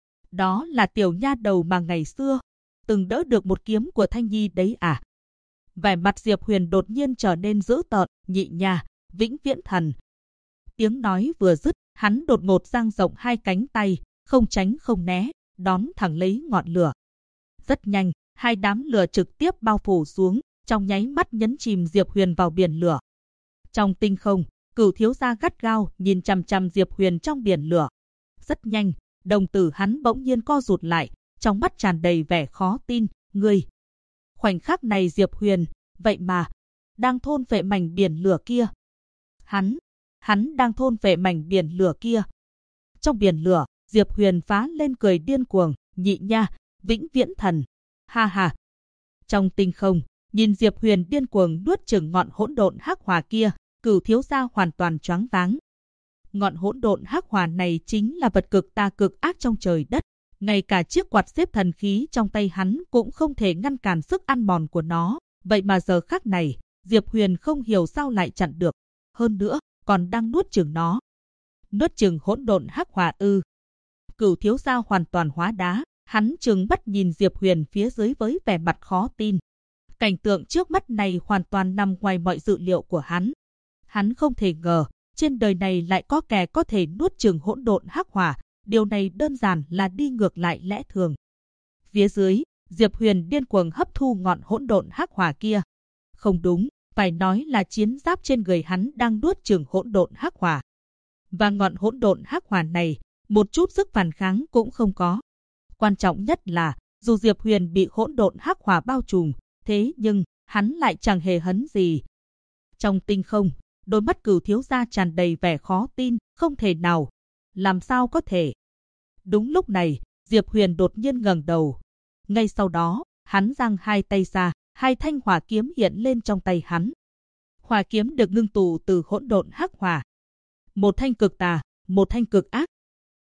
[SPEAKER 1] Đó là tiểu nha đầu mà ngày xưa từng đỡ được một kiếm của Thanh Nhi đấy à? Vẻ mặt Diệp Huyền đột nhiên trở nên dữ tợn, nhị nha, vĩnh viễn thần. Tiếng nói vừa dứt, hắn đột ngột dang rộng hai cánh tay, không tránh không né, đón thẳng lấy ngọn lửa. Rất nhanh, hai đám lửa trực tiếp bao phủ xuống, trong nháy mắt nhấn chìm Diệp Huyền vào biển lửa. Trong tinh không, Cửu thiếu gia gắt gao nhìn chằm chằm Diệp Huyền trong biển lửa. Rất nhanh, đồng tử hắn bỗng nhiên co rụt lại, trong mắt tràn đầy vẻ khó tin, ngươi. Khoảnh khắc này Diệp Huyền, vậy mà, đang thôn phệ mảnh biển lửa kia. Hắn đang thôn phệ mảnh biển lửa kia. Trong biển lửa, Diệp Huyền phá lên cười điên cuồng, nhị nha, vĩnh viễn thần. Ha ha. Trong tinh không, nhìn Diệp Huyền điên cuồng nuốt chửng ngọn hỗn độn hắc hỏa kia, Cửu thiếu gia hoàn toàn choáng váng. Ngọn hỗn độn hắc hỏa này chính là vật cực tà cực ác trong trời đất, ngay cả chiếc quạt xếp thần khí trong tay hắn cũng không thể ngăn cản sức ăn mòn của nó, vậy mà giờ khắc này, Diệp Huyền không hiểu sao lại chặn được, hơn nữa, còn đang nuốt chửng nó. Nuốt chửng hỗn độn hắc hỏa ư? Cửu thiếu gia hoàn toàn hóa đá, hắn trừng mắt nhìn Diệp Huyền phía dưới với vẻ mặt khó tin. Cảnh tượng trước mắt này hoàn toàn nằm ngoài mọi dự liệu của hắn. Hắn không thể ngờ, trên đời này lại có kẻ có thể nuốt chửng hỗn độn hắc hỏa, điều này đơn giản là đi ngược lại lẽ thường. Phía dưới, Diệp Huyền điên cuồng hấp thu ngọn hỗn độn hắc hỏa kia. Không đúng, phải nói là chiến giáp trên người hắn đang nuốt chửng hỗn độn hắc hỏa. Và ngọn hỗn độn hắc hỏa này, một chút sức phản kháng cũng không có. Quan trọng nhất là, dù Diệp Huyền bị hỗn độn hắc hỏa bao trùm, thế nhưng hắn lại chẳng hề hấn gì. Trong tinh không, đôi mắt Cửu thiếu gia tràn đầy vẻ khó tin, không thể nào. Làm sao có thể? Đúng lúc này, Diệp Huyền đột nhiên ngẩng đầu. Ngay sau đó, hắn giang hai tay ra, hai thanh hỏa kiếm hiện lên trong tay hắn. Hỏa kiếm được ngưng tụ từ hỗn độn hắc hỏa. Một thanh cực tà, một thanh cực ác.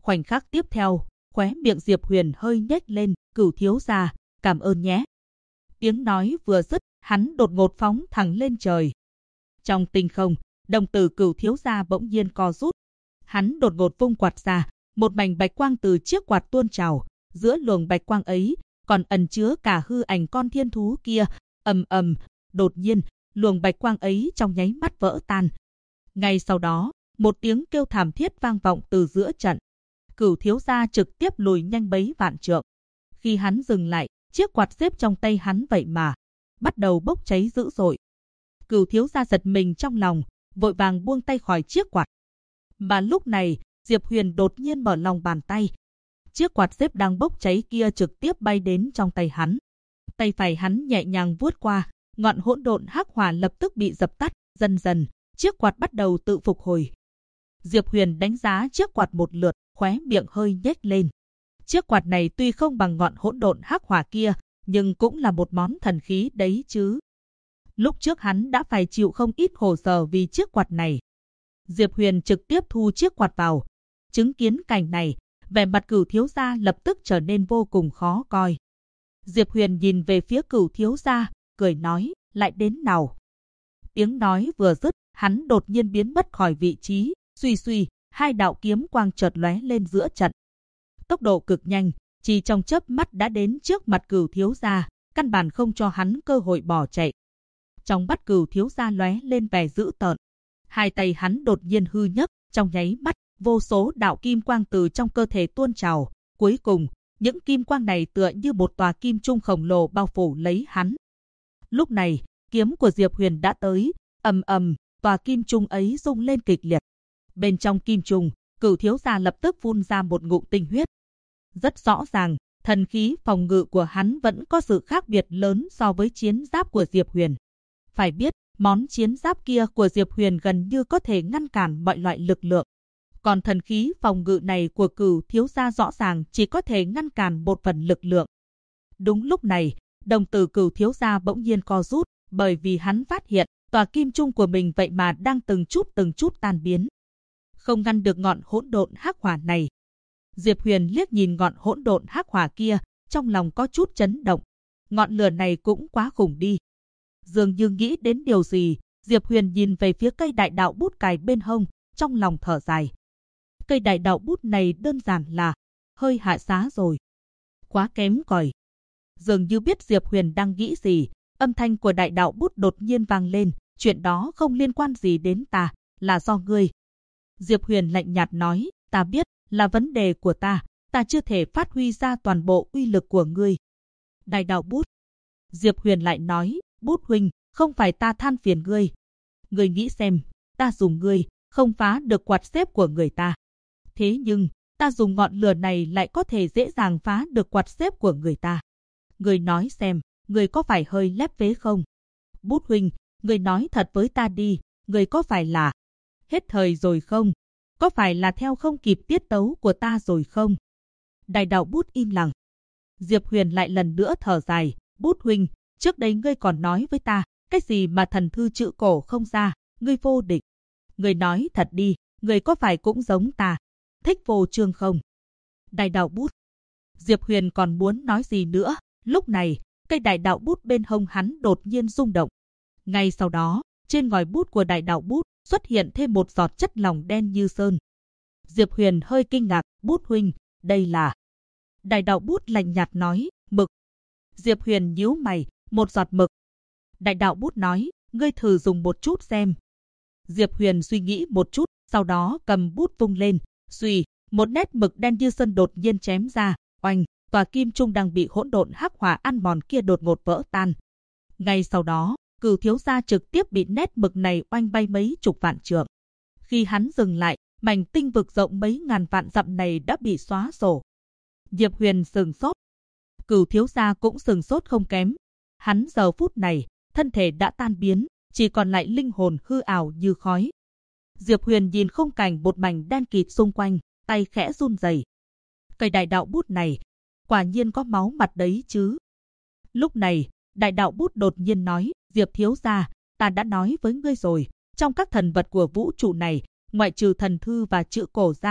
[SPEAKER 1] Khoảnh khắc tiếp theo, khóe miệng Diệp Huyền hơi nhếch lên, Cửu thiếu gia, cảm ơn nhé. Tiếng nói vừa dứt, hắn đột ngột phóng thẳng lên trời. Trong tinh không, đồng tử Cửu thiếu gia bỗng nhiên co rút. Hắn đột ngột vung quạt ra, một mảnh bạch quang từ chiếc quạt tuôn trào, giữa luồng bạch quang ấy còn ẩn chứa cả hư ảnh con thiên thú kia. Ầm ầm, đột nhiên, luồng bạch quang ấy trong nháy mắt vỡ tan. Ngay sau đó, một tiếng kêu thảm thiết vang vọng từ giữa trận. Cửu thiếu gia trực tiếp lùi nhanh bấy vạn trượng. Khi hắn dừng lại, chiếc quạt xếp trong tay hắn vậy mà bắt đầu bốc cháy dữ dội. Cửu thiếu gia giật mình trong lòng, vội vàng buông tay khỏi chiếc quạt. Mà lúc này, Diệp Huyền đột nhiên mở lòng bàn tay. Chiếc quạt xếp đang bốc cháy kia trực tiếp bay đến trong tay hắn. Tay phải hắn nhẹ nhàng vuốt qua, ngọn hỗn độn hắc hỏa lập tức bị dập tắt, dần dần, chiếc quạt bắt đầu tự phục hồi. Diệp Huyền đánh giá chiếc quạt một lượt, khóe miệng hơi nhếch lên. Chiếc quạt này tuy không bằng ngọn hỗn độn hắc hỏa kia, nhưng cũng là một món thần khí đấy chứ. Lúc trước hắn đã phải chịu không ít khổ sở vì chiếc quạt này. Diệp Huyền trực tiếp thu chiếc quạt vào. Chứng kiến cảnh này, vẻ mặt Cửu thiếu gia lập tức trở nên vô cùng khó coi. Diệp Huyền nhìn về phía Cửu thiếu gia, cười nói, lại đến nào. Tiếng nói vừa dứt, hắn đột nhiên biến mất khỏi vị trí, suy suy, hai đạo kiếm quang chợt lóe lên giữa trận. Tốc độ cực nhanh, chỉ trong chớp mắt đã đến trước mặt Cửu thiếu gia, căn bản không cho hắn cơ hội bỏ chạy. Trong mắt Cửu thiếu gia lóe lên vẻ dữ tợn. Hai tay hắn đột nhiên hư nhấc, trong nháy mắt, vô số đạo kim quang từ trong cơ thể tuôn trào. Cuối cùng, những kim quang này tựa như một tòa kim trung khổng lồ bao phủ lấy hắn. Lúc này, kiếm của Diệp Huyền đã tới, ầm ầm, tòa kim trung ấy rung lên kịch liệt. Bên trong kim trung, Cửu thiếu gia lập tức phun ra một ngụm tinh huyết. Rất rõ ràng, thần khí phòng ngự của hắn vẫn có sự khác biệt lớn so với chiến giáp của Diệp Huyền. Phải biết, món chiến giáp kia của Diệp Huyền gần như có thể ngăn cản mọi loại lực lượng. Còn thần khí phòng ngự này của Cửu thiếu gia rõ ràng chỉ có thể ngăn cản một phần lực lượng. Đúng lúc này, đồng tử Cửu thiếu gia bỗng nhiên co rút, bởi vì hắn phát hiện tòa kim trung của mình vậy mà đang từng chút tan biến. Không ngăn được ngọn hỗn độn hắc hỏa này. Diệp Huyền liếc nhìn ngọn hỗn độn hắc hỏa kia, trong lòng có chút chấn động. Ngọn lửa này cũng quá khủng đi. Dường như nghĩ đến điều gì, Diệp Huyền nhìn về phía cây đại đạo bút cài bên hông, trong lòng thở dài. Cây đại đạo bút này đơn giản là hơi hạ giá rồi. Quá kém cỏi. Dường như biết Diệp Huyền đang nghĩ gì, âm thanh của đại đạo bút đột nhiên vang lên, chuyện đó không liên quan gì đến ta, là do ngươi. Diệp Huyền lạnh nhạt nói, ta biết, là vấn đề của ta chưa thể phát huy ra toàn bộ uy lực của ngươi. Đại đạo bút. Diệp Huyền lại nói, bút huynh, không phải ta than phiền ngươi. Ngươi nghĩ xem, ta dùng ngươi, không phá được quạt xếp của người ta. Thế nhưng, ta dùng ngọn lửa này lại có thể dễ dàng phá được quạt xếp của người ta. Ngươi nói xem, ngươi có phải hơi lép vế không? Bút huynh, ngươi nói thật với ta đi, ngươi có phải là hết thời rồi không? Có phải là theo không kịp tiết tấu của ta rồi không? Đại đạo bút im lặng. Diệp Huyền lại lần nữa thở dài, bút huynh, trước đây ngươi còn nói với ta, cái gì mà thần thư chữ cổ không ra, ngươi vô địch. Ngươi nói thật đi, ngươi có phải cũng giống ta, thích vô trương không? Đại đạo bút. Diệp Huyền còn muốn nói gì nữa, lúc này, cây đại đạo bút bên hông hắn đột nhiên rung động. Ngay sau đó, trên ngòi bút của đại đạo bút xuất hiện thêm một giọt chất lỏng đen như sơn. Diệp Huyền hơi kinh ngạc, bút huynh, đây là... Đại đạo bút lạnh nhạt nói, mực. Diệp Huyền nhíu mày, một giọt mực. Đại đạo bút nói, ngươi thử dùng một chút xem. Diệp Huyền suy nghĩ một chút, sau đó cầm bút vung lên, xuy, một nét mực đen như sơn đột nhiên chém ra, oanh, tòa kim trung đang bị hỗn độn hắc hỏa ăn mòn kia đột ngột vỡ tan. Ngay sau đó, Cửu thiếu gia trực tiếp bị nét mực này oanh bay mấy chục vạn trượng. Khi hắn dừng lại, mảnh tinh vực rộng mấy ngàn vạn dặm này đã bị xóa sổ. Diệp Huyền sừng sốt. Cửu thiếu gia cũng sừng sốt không kém. Hắn giờ phút này, thân thể đã tan biến, chỉ còn lại linh hồn hư ảo như khói. Diệp Huyền nhìn khung cảnh một mảnh đen kịt xung quanh, tay khẽ run rẩy. Cây đại đạo bút này, quả nhiên có máu mặt đấy chứ. Lúc này, đại đạo bút đột nhiên nói, Diệp thiếu gia, ta đã nói với ngươi rồi, trong các thần vật của vũ trụ này, ngoại trừ thần thư và chữ cổ ra,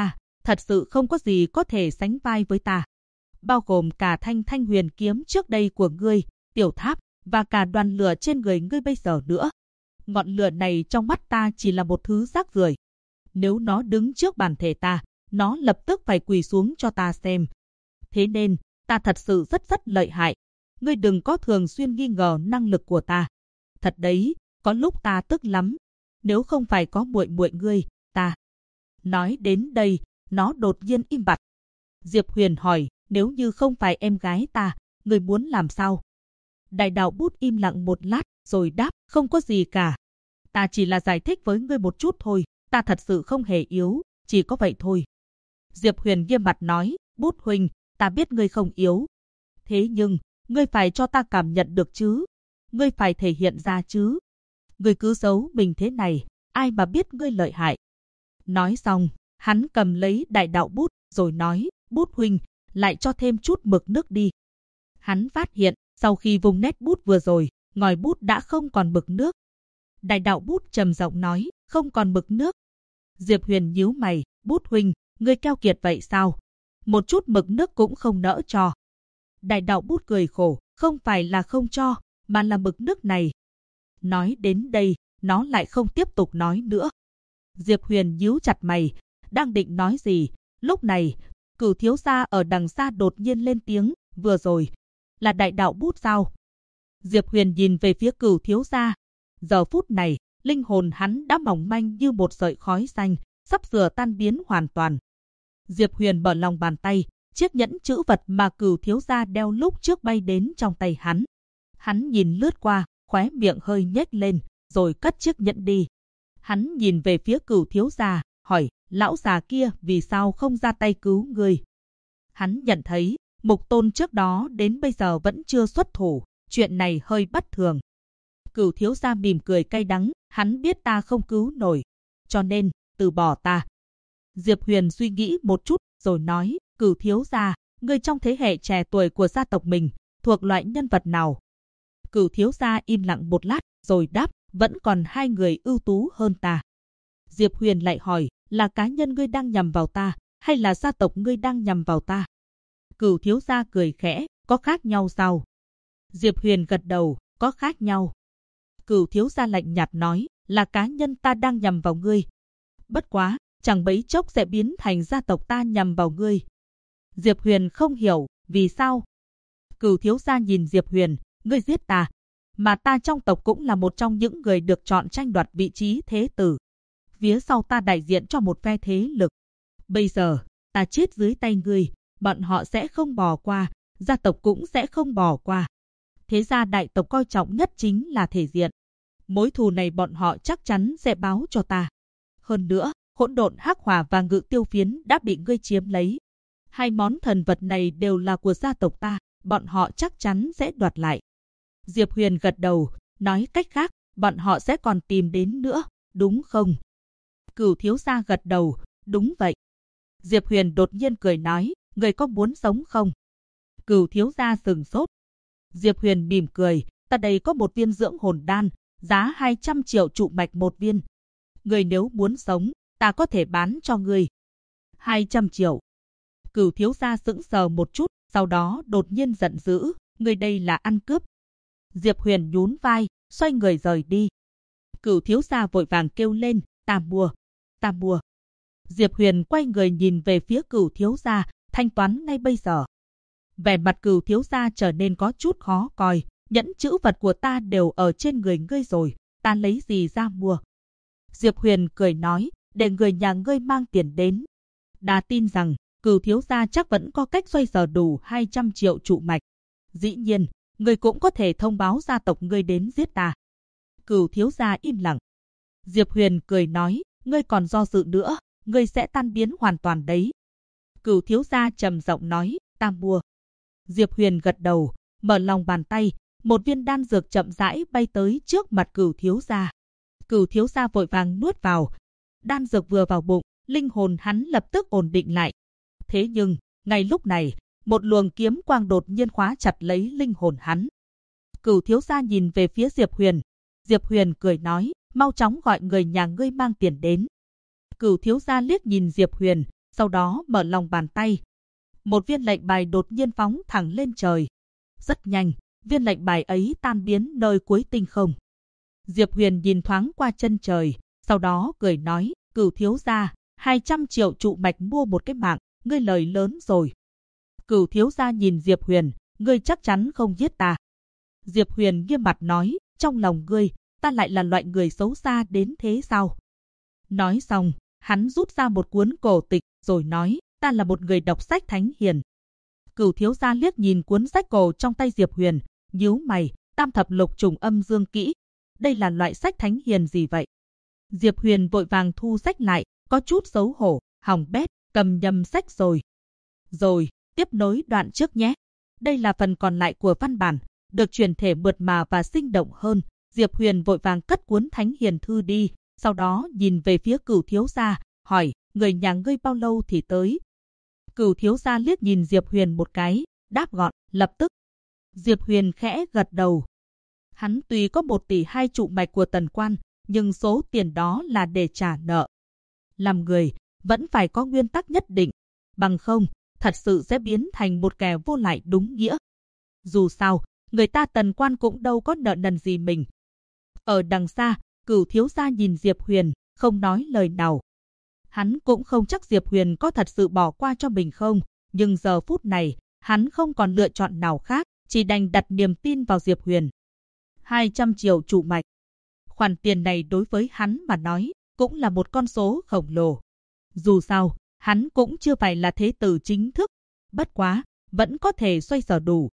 [SPEAKER 1] thật sự không có gì có thể sánh vai với ta. Bao gồm cả thanh huyền kiếm trước đây của ngươi, Tiểu Tháp, và cả đoàn lửa trên người ngươi bây giờ nữa. Ngọn lửa này trong mắt ta chỉ là một thứ rác rưởi. Nếu nó đứng trước bản thể ta, nó lập tức phải quỳ xuống cho ta xem. Thế nên, ta thật sự rất lợi hại. Ngươi đừng có thường xuyên nghi ngờ năng lực của ta. Thật đấy, có lúc ta tức lắm. Nếu không phải có muội ngươi, ta... Nói đến đây, nó đột nhiên im bặt. Diệp Huyền hỏi, nếu như không phải em gái ta, ngươi muốn làm sao? Đại đạo bút im lặng một lát, rồi đáp, không có gì cả. Ta chỉ là giải thích với ngươi một chút thôi, ta thật sự không hề yếu, chỉ có vậy thôi. Diệp Huyền nghiêm mặt nói, Bút huynh, ta biết ngươi không yếu. Thế nhưng, ngươi phải cho ta cảm nhận được chứ. Ngươi phải thể hiện ra chứ. Ngươi cứ giấu mình thế này, ai mà biết ngươi lợi hại. Nói xong, hắn cầm lấy đại đạo bút, rồi nói, Bút huynh, lại cho thêm chút mực nước đi. Hắn phát hiện, sau khi vùng nét bút vừa rồi, ngòi bút đã không còn mực nước. Đại đạo bút trầm giọng nói, không còn mực nước. Diệp Huyền nhíu mày, Bút huynh, ngươi keo kiệt vậy sao? Một chút mực nước cũng không nỡ cho. Đại đạo bút cười khổ, không phải là không cho, mà là mực nước này. Nói đến đây, nó lại không tiếp tục nói nữa. Diệp Huyền nhíu chặt mày, đang định nói gì. Lúc này, Cửu thiếu gia ở đằng xa đột nhiên lên tiếng, vừa rồi, là đại đạo bút sao? Diệp Huyền nhìn về phía Cửu thiếu gia. Giờ phút này, linh hồn hắn đã mỏng manh như một sợi khói xanh, sắp sửa tan biến hoàn toàn. Diệp Huyền mở lòng bàn tay, chiếc nhẫn chữ vật mà Cửu thiếu gia đeo lúc trước bay đến trong tay hắn. Hắn nhìn lướt qua, khóe miệng hơi nhếch lên, rồi cất chiếc nhẫn đi. Hắn nhìn về phía Cửu thiếu gia, hỏi, lão già kia vì sao không ra tay cứu người? Hắn nhận thấy, Mục Tôn trước đó đến bây giờ vẫn chưa xuất thủ, chuyện này hơi bất thường. Cửu thiếu gia mỉm cười cay đắng, hắn biết ta không cứu nổi, cho nên, từ bỏ ta. Diệp Huyền suy nghĩ một chút, rồi nói, Cửu thiếu gia, người trong thế hệ trẻ tuổi của gia tộc mình, thuộc loại nhân vật nào? Cửu thiếu gia im lặng một lát, rồi đáp, vẫn còn hai người ưu tú hơn ta. Diệp Huyền lại hỏi, là cá nhân ngươi đang nhằm vào ta, hay là gia tộc ngươi đang nhằm vào ta? Cửu thiếu gia cười khẽ, có khác nhau sao? Diệp Huyền gật đầu, có khác nhau. Cửu thiếu gia lạnh nhạt nói, là cá nhân ta đang nhằm vào ngươi. Bất quá, chẳng mấy chốc sẽ biến thành gia tộc ta nhằm vào ngươi. Diệp Huyền không hiểu, vì sao? Cửu thiếu gia nhìn Diệp Huyền, ngươi giết ta, mà ta trong tộc cũng là một trong những người được chọn tranh đoạt vị trí thế tử. Phía sau ta đại diện cho một phe thế lực. Bây giờ, ta chết dưới tay ngươi, bọn họ sẽ không bỏ qua, gia tộc cũng sẽ không bỏ qua. Thế ra đại tộc coi trọng nhất chính là thể diện. Mối thù này bọn họ chắc chắn sẽ báo cho ta. Hơn nữa, hỗn độn hắc hỏa và ngự tiêu phiến đã bị ngươi chiếm lấy. Hai món thần vật này đều là của gia tộc ta, bọn họ chắc chắn sẽ đoạt lại. Diệp Huyền gật đầu, nói cách khác, bọn họ sẽ còn tìm đến nữa, đúng không? Cửu thiếu gia gật đầu, đúng vậy. Diệp Huyền đột nhiên cười nói, người có muốn sống không? Cửu thiếu gia sừng sốt. Diệp Huyền mỉm cười, ta đây có một viên dưỡng hồn đan, giá 200 triệu trụ mạch một viên. Người nếu muốn sống, ta có thể bán cho người. 200 triệu. Cửu thiếu gia sững sờ một chút, sau đó đột nhiên giận dữ, người đây là ăn cướp. Diệp Huyền nhún vai, xoay người rời đi. Cửu thiếu gia vội vàng kêu lên, ta mua, ta mua. Diệp Huyền quay người nhìn về phía Cửu thiếu gia, thanh toán ngay bây giờ. Vẻ mặt Cửu thiếu gia trở nên có chút khó coi, nhẫn chữ vật của ta đều ở trên người ngươi rồi, ta lấy gì ra mua? Diệp Huyền cười nói, để người nhà ngươi mang tiền đến. Đa tin rằng, Cửu thiếu gia chắc vẫn có cách xoay sở đủ 200 triệu trụ mạch. Dĩ nhiên, ngươi cũng có thể thông báo gia tộc ngươi đến giết ta. Cửu thiếu gia im lặng. Diệp Huyền cười nói, ngươi còn do dự nữa, ngươi sẽ tan biến hoàn toàn đấy. Cửu thiếu gia trầm giọng nói, ta mua. Diệp Huyền gật đầu, mở lòng bàn tay, một viên đan dược chậm rãi bay tới trước mặt Cửu thiếu gia. Cửu thiếu gia vội vàng nuốt vào. Đan dược vừa vào bụng, linh hồn hắn lập tức ổn định lại. Thế nhưng, ngay lúc này, một luồng kiếm quang đột nhiên khóa chặt lấy linh hồn hắn. Cửu thiếu gia nhìn về phía Diệp Huyền. Diệp Huyền cười nói, mau chóng gọi người nhà ngươi mang tiền đến. Cửu thiếu gia liếc nhìn Diệp Huyền, sau đó mở lòng bàn tay. Một viên lệnh bài đột nhiên phóng thẳng lên trời. Rất nhanh, viên lệnh bài ấy tan biến nơi cuối tinh không. Diệp Huyền nhìn thoáng qua chân trời, sau đó cười nói, Cửu thiếu gia, 200 triệu trụ mạch mua một cái mạng, ngươi lời lớn rồi. Cửu thiếu gia nhìn Diệp Huyền, ngươi chắc chắn không giết ta. Diệp Huyền nghiêm mặt nói, trong lòng ngươi, ta lại là loại người xấu xa đến thế sao? Nói xong, hắn rút ra một cuốn cổ tịch, rồi nói, ta là một người đọc sách thánh hiền. Cửu thiếu gia liếc nhìn cuốn sách cổ trong tay Diệp Huyền, nhíu mày, Tam thập lục trùng âm dương kỹ. Đây là loại sách thánh hiền gì vậy? Diệp Huyền vội vàng thu sách lại, có chút xấu hổ, hỏng bét, cầm nhầm sách rồi. Rồi, tiếp nối đoạn trước nhé. Đây là phần còn lại của văn bản, được truyền thể mượt mà và sinh động hơn. Diệp Huyền vội vàng cất cuốn thánh hiền thư đi, sau đó nhìn về phía Cửu thiếu gia, hỏi, người nhà ngươi bao lâu thì tới? Cửu thiếu gia liếc nhìn Diệp Huyền một cái, đáp gọn, lập tức. Diệp Huyền khẽ gật đầu. Hắn tuy có 1 tỷ 2 trụ mạch của Tần Quan, nhưng số tiền đó là để trả nợ. Làm người, vẫn phải có nguyên tắc nhất định, bằng không, thật sự sẽ biến thành một kẻ vô lại đúng nghĩa. Dù sao, người ta Tần Quan cũng đâu có nợ nần gì mình. Ở đằng xa, Cửu thiếu gia nhìn Diệp Huyền, không nói lời nào. Hắn cũng không chắc Diệp Huyền có thật sự bỏ qua cho mình không, nhưng giờ phút này, hắn không còn lựa chọn nào khác, chỉ đành đặt niềm tin vào Diệp Huyền. 200 triệu trụ mạch. Khoản tiền này đối với hắn mà nói, cũng là một con số khổng lồ. Dù sao, hắn cũng chưa phải là thế tử chính thức, bất quá, vẫn có thể xoay sở đủ.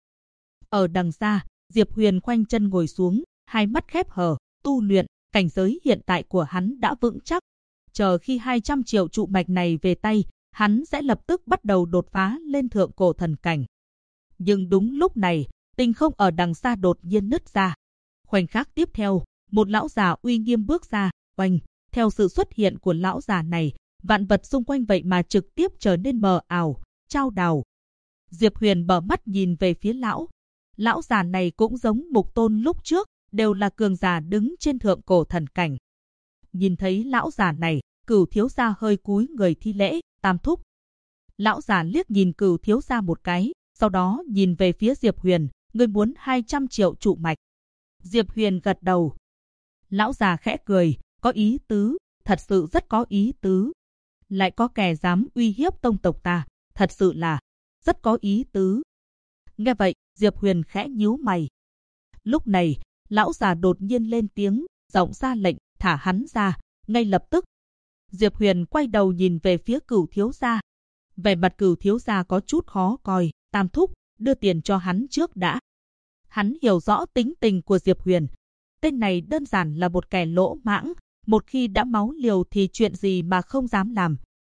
[SPEAKER 1] Ở đằng xa, Diệp Huyền khoanh chân ngồi xuống, hai mắt khép hờ, tu luyện, cảnh giới hiện tại của hắn đã vững chắc. Chờ khi 200 triệu trụ mạch này về tay, hắn sẽ lập tức bắt đầu đột phá lên thượng cổ thần cảnh. Nhưng đúng lúc này, tinh không ở đằng xa đột nhiên nứt ra. Khoảnh khắc tiếp theo, một lão già uy nghiêm bước ra, oanh, theo sự xuất hiện của lão già này, vạn vật xung quanh vậy mà trực tiếp trở nên mờ ảo, chao đảo. Diệp Huyền mở mắt nhìn về phía lão. Lão già này cũng giống Mục Tôn lúc trước, đều là cường giả đứng trên thượng cổ thần cảnh. Nhìn thấy lão già này, Cửu thiếu gia hơi cúi người thi lễ, Tam thúc. Lão già liếc nhìn Cửu thiếu gia một cái, sau đó nhìn về phía Diệp Huyền, ngươi muốn 200 triệu trụ mạch. Diệp Huyền gật đầu. Lão già khẽ cười, có ý tứ, thật sự rất có ý tứ. Lại có kẻ dám uy hiếp tông tộc ta, thật sự là rất có ý tứ. Nghe vậy, Diệp Huyền khẽ nhíu mày. Lúc này, lão già đột nhiên lên tiếng, giọng ra lệnh, thả hắn ra, ngay lập tức. Diệp Huyền quay đầu nhìn về phía Cửu thiếu gia. Vẻ mặt Cửu thiếu gia có chút khó coi, Tam thúc, đưa tiền cho hắn trước đã. Hắn hiểu rõ tính tình của Diệp Huyền. Tên này đơn giản là một kẻ lỗ mãng, một khi đã máu liều thì chuyện gì mà không dám làm.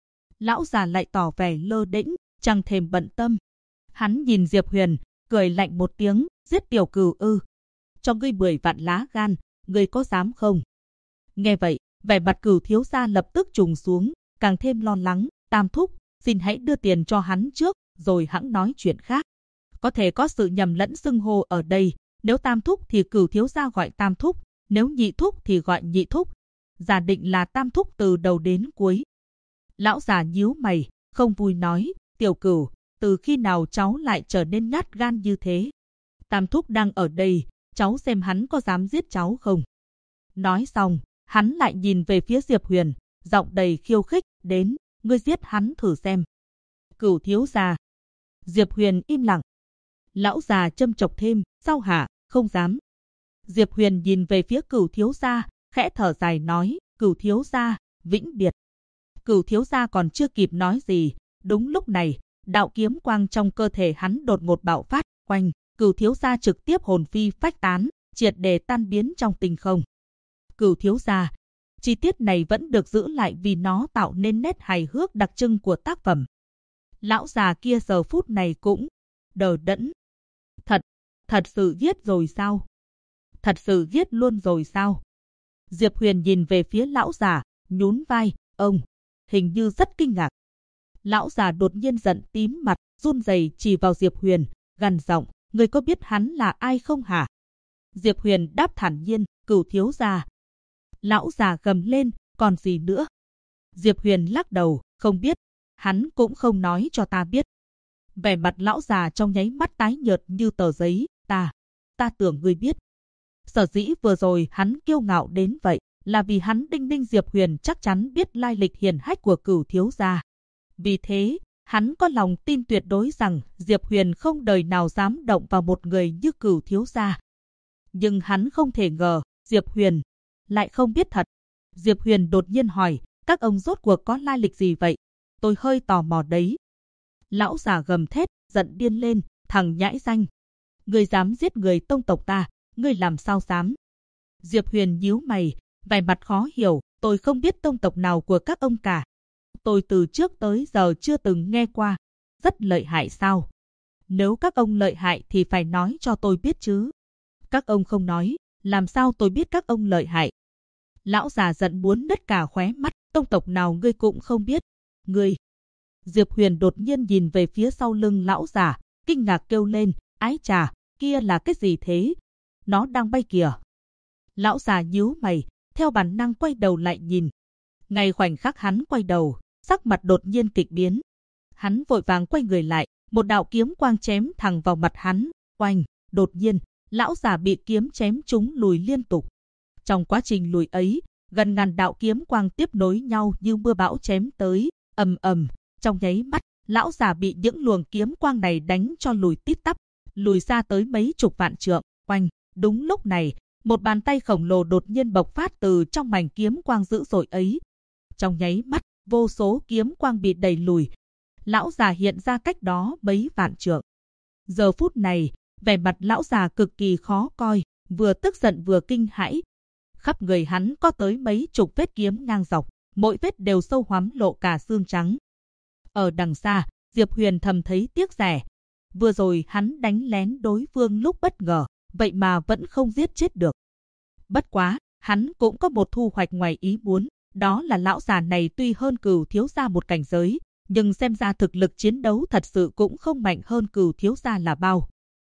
[SPEAKER 1] Lão già lại tỏ vẻ lơ đễnh, chẳng thèm bận tâm. Hắn nhìn Diệp Huyền, cười lạnh một tiếng, giết tiểu Cửu ư? Cho ngươi 10 vạn lá gan, ngươi có dám không? Nghe vậy, vẻ mặt Cửu thiếu gia lập tức trùng xuống, càng thêm lo lắng, Tam thúc, xin hãy đưa tiền cho hắn trước, rồi hẵng nói chuyện khác. Có thể có sự nhầm lẫn xưng hô ở đây, nếu Tam thúc thì Cửu thiếu gia gọi Tam thúc, nếu Nhị thúc thì gọi Nhị thúc. Giả định là Tam thúc từ đầu đến cuối. Lão già nhíu mày, không vui nói, tiểu Cửu, từ khi nào cháu lại trở nên nhát gan như thế? Tam thúc đang ở đây, cháu xem hắn có dám giết cháu không? Nói xong, hắn lại nhìn về phía Diệp Huyền, giọng đầy khiêu khích, đến, ngươi giết hắn thử xem. Cửu thiếu gia. Diệp Huyền im lặng. Lão già châm chọc thêm, sao hả, không dám. Diệp Huyền nhìn về phía Cửu thiếu gia, khẽ thở dài nói, Cửu thiếu gia, vĩnh biệt. Cửu thiếu gia còn chưa kịp nói gì, đúng lúc này, đạo kiếm quang trong cơ thể hắn đột ngột bạo phát, quanh, Cửu thiếu gia trực tiếp hồn phi phách tán, triệt để tan biến trong tinh không. Cửu thiếu gia, chi tiết này vẫn được giữ lại vì nó tạo nên nét hài hước đặc trưng của tác phẩm. Lão già kia giờ phút này cũng đờ đẫn. Thật sự giết rồi sao? Thật sự giết luôn rồi sao? Diệp Huyền nhìn về phía lão già, nhún vai, ông, hình như rất kinh ngạc. Lão già đột nhiên giận tím mặt, run rẩy chỉ vào Diệp Huyền, gằn giọng, ngươi có biết hắn là ai không hả? Diệp Huyền đáp thản nhiên, Cửu thiếu gia. Lão già gầm lên, còn gì nữa? Diệp Huyền lắc đầu, không biết. hắn cũng không nói cho ta biết. Vẻ mặt lão già trong nháy mắt tái nhợt như tờ giấy. Ta tưởng ngươi biết. Sở dĩ vừa rồi hắn kiêu ngạo đến vậy là vì hắn đinh ninh Diệp Huyền chắc chắn biết lai lịch hiển hách của Cửu thiếu gia. Vì thế, hắn có lòng tin tuyệt đối rằng Diệp Huyền không đời nào dám động vào một người như Cửu thiếu gia. Nhưng hắn không thể ngờ, Diệp Huyền lại không biết thật. Diệp Huyền đột nhiên hỏi, các ông rốt cuộc có lai lịch gì vậy? Tôi hơi tò mò đấy. Lão già gầm thét, giận điên lên, thằng nhãi danh. Ngươi dám giết người tông tộc ta, ngươi làm sao dám? Diệp Huyền nhíu mày, vẻ mặt khó hiểu, tôi không biết tông tộc nào của các ông cả. Tôi từ trước tới giờ chưa từng nghe qua. Rất lợi hại sao? Nếu các ông lợi hại thì phải nói cho tôi biết chứ. Các ông không nói, làm sao tôi biết các ông lợi hại? Lão già giận muốn nứt cả khóe mắt, tông tộc nào ngươi cũng không biết. Ngươi! Diệp Huyền đột nhiên nhìn về phía sau lưng lão già, kinh ngạc kêu lên, ái chà, kia là cái gì thế? Nó đang bay kìa. Lão già nhíu mày, theo bản năng quay đầu lại nhìn. Ngay khoảnh khắc hắn quay đầu, sắc mặt đột nhiên kịch biến. Hắn vội vàng quay người lại, một đạo kiếm quang chém thẳng vào mặt hắn, oanh, đột nhiên, lão già bị kiếm chém trúng lùi liên tục. Trong quá trình lùi ấy, gần ngàn đạo kiếm quang tiếp nối nhau như mưa bão chém tới, ầm ầm, trong nháy mắt, lão già bị những luồng kiếm quang này đánh cho lùi tít tắp, lùi ra tới mấy chục vạn trượng, oanh, đúng lúc này, một bàn tay khổng lồ đột nhiên bộc phát từ trong mảnh kiếm quang dữ dội ấy. Trong nháy mắt, vô số kiếm quang bị đẩy lùi. Lão già hiện ra cách đó mấy vạn trượng. Giờ phút này, vẻ mặt lão già cực kỳ khó coi, vừa tức giận vừa kinh hãi. Khắp người hắn có tới mấy chục vết kiếm ngang dọc, mỗi vết đều sâu hoắm lộ cả xương trắng. Ở đằng xa, Diệp Huyền thầm thấy tiếc rẻ. Vừa rồi hắn đánh lén đối phương lúc bất ngờ, vậy mà vẫn không giết chết được. Bất quá, hắn cũng có một thu hoạch ngoài ý muốn, đó là lão già này tuy hơn Cửu thiếu gia một cảnh giới, nhưng xem ra thực lực chiến đấu thật sự cũng không mạnh hơn Cửu thiếu gia là bao.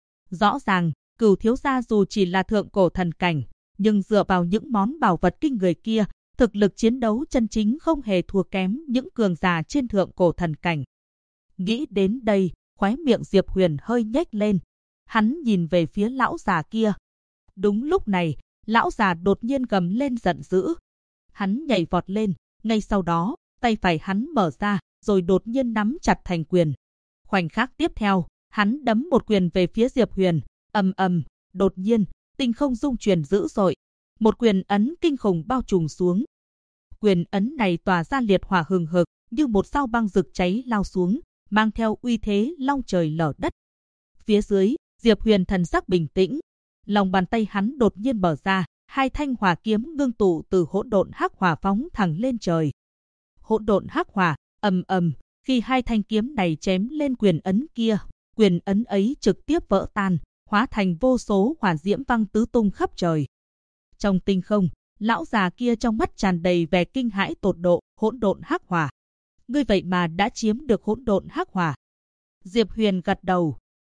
[SPEAKER 1] Rõ ràng, Cửu thiếu gia dù chỉ là thượng cổ thần cảnh, nhưng dựa vào những món bảo vật kinh người kia, thực lực chiến đấu chân chính không hề thua kém những cường giả trên thượng cổ thần cảnh. Nghĩ đến đây, khóe miệng Diệp Huyền hơi nhếch lên. Hắn nhìn về phía lão già kia. Đúng lúc này, lão già đột nhiên gầm lên giận dữ. Hắn nhảy vọt lên, ngay sau đó, tay phải hắn mở ra, rồi đột nhiên nắm chặt thành quyền. Khoảnh khắc tiếp theo, hắn đấm một quyền về phía Diệp Huyền, ầm ầm, đột nhiên, tinh không rung chuyển dữ dội. Một quyền ấn kinh khủng bao trùm xuống. Quyền ấn này tỏa ra liệt hỏa hừng hực, như một sao băng rực cháy lao xuống, mang theo uy thế long trời lở đất. Phía dưới, Diệp Huyền thần sắc bình tĩnh, lòng bàn tay hắn đột nhiên mở ra, hai thanh hỏa kiếm ngưng tụ từ hỗn độn hắc hỏa phóng thẳng lên trời. Hỗn độn hắc hỏa, ầm ầm, khi hai thanh kiếm này chém lên quyền ấn kia, quyền ấn ấy trực tiếp vỡ tan, hóa thành vô số hỏa diễm văng tứ tung khắp trời. Trong tinh không, lão già kia trong mắt tràn đầy vẻ kinh hãi tột độ, hỗn độn hắc hỏa. Ngươi vậy mà đã chiếm được hỗn độn hắc hỏa. Diệp Huyền gật đầu.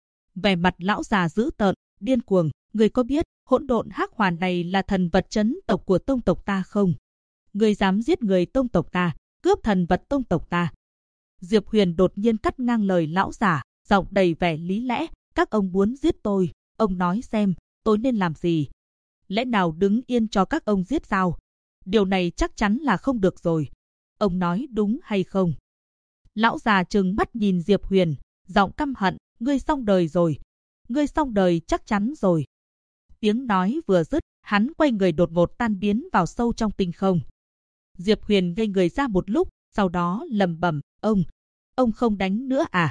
[SPEAKER 1] Vẻ mặt lão già dữ tợn, điên cuồng, ngươi có biết hỗn độn hắc hỏa này là thần vật trấn tộc của tông tộc ta không? Ngươi dám giết người tông tộc ta, cướp thần vật tông tộc ta. Diệp Huyền đột nhiên cắt ngang lời lão già, giọng đầy vẻ lý lẽ, các ông muốn giết tôi, ông nói xem, tôi nên làm gì? Lẽ nào đứng yên cho các ông giết sao? Điều này chắc chắn là không được rồi. Ông nói đúng hay không? Lão già trừng mắt nhìn Diệp Huyền, giọng căm hận, ngươi xong đời rồi. Ngươi xong đời chắc chắn rồi. Tiếng nói vừa dứt, hắn quay người đột ngột tan biến vào sâu trong tinh không. Diệp Huyền ngây người ra một lúc, sau đó lẩm bẩm, ông không đánh nữa à?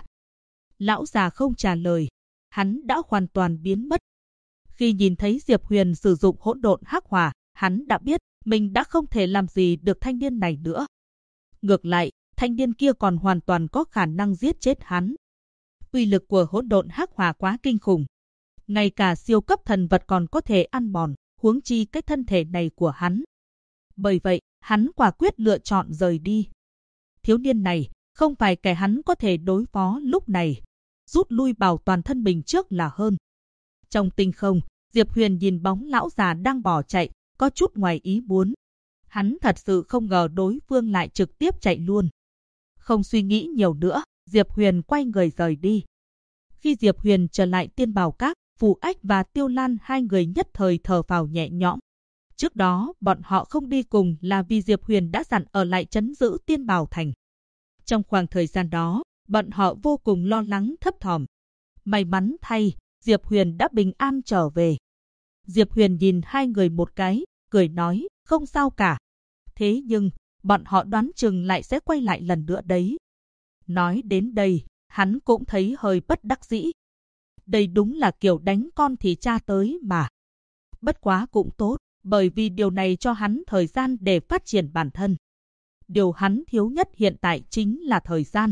[SPEAKER 1] Lão già không trả lời, hắn đã hoàn toàn biến mất. Khi nhìn thấy Diệp Huyền sử dụng hỗn độn hắc hỏa, hắn đã biết mình đã không thể làm gì được thanh niên này nữa. Ngược lại, thanh niên kia còn hoàn toàn có khả năng giết chết hắn. Uy lực của hỗn độn hắc hỏa quá kinh khủng. Ngay cả siêu cấp thần vật còn có thể ăn mòn, huống chi cái thân thể này của hắn. Bởi vậy, hắn quả quyết lựa chọn rời đi. Thiếu niên này không phải kẻ hắn có thể đối phó lúc này. Rút lui bảo toàn thân mình trước là hơn. Trong tinh không, Diệp Huyền nhìn bóng lão già đang bỏ chạy, có chút ngoài ý muốn. Hắn thật sự không ngờ đối phương lại trực tiếp chạy luôn. Không suy nghĩ nhiều nữa, Diệp Huyền quay người rời đi. Khi Diệp Huyền trở lại Tiên Bảo Các, Phù Ách và Tiêu Lan hai người nhất thời thở phào nhẹ nhõm. Trước đó, bọn họ không đi cùng là vì Diệp Huyền đã dặn ở lại trấn giữ Tiên Bảo Thành. Trong khoảng thời gian đó, bọn họ vô cùng lo lắng thấp thỏm. May mắn thay, Diệp Huyền đã bình an trở về. Diệp Huyền nhìn hai người một cái, cười nói, không sao cả. Thế nhưng, bọn họ đoán chừng lại sẽ quay lại lần nữa đấy. Nói đến đây, hắn cũng thấy hơi bất đắc dĩ. Đây đúng là kiểu đánh con thì cha tới mà. Bất quá cũng tốt, bởi vì điều này cho hắn thời gian để phát triển bản thân. Điều hắn thiếu nhất hiện tại chính là thời gian.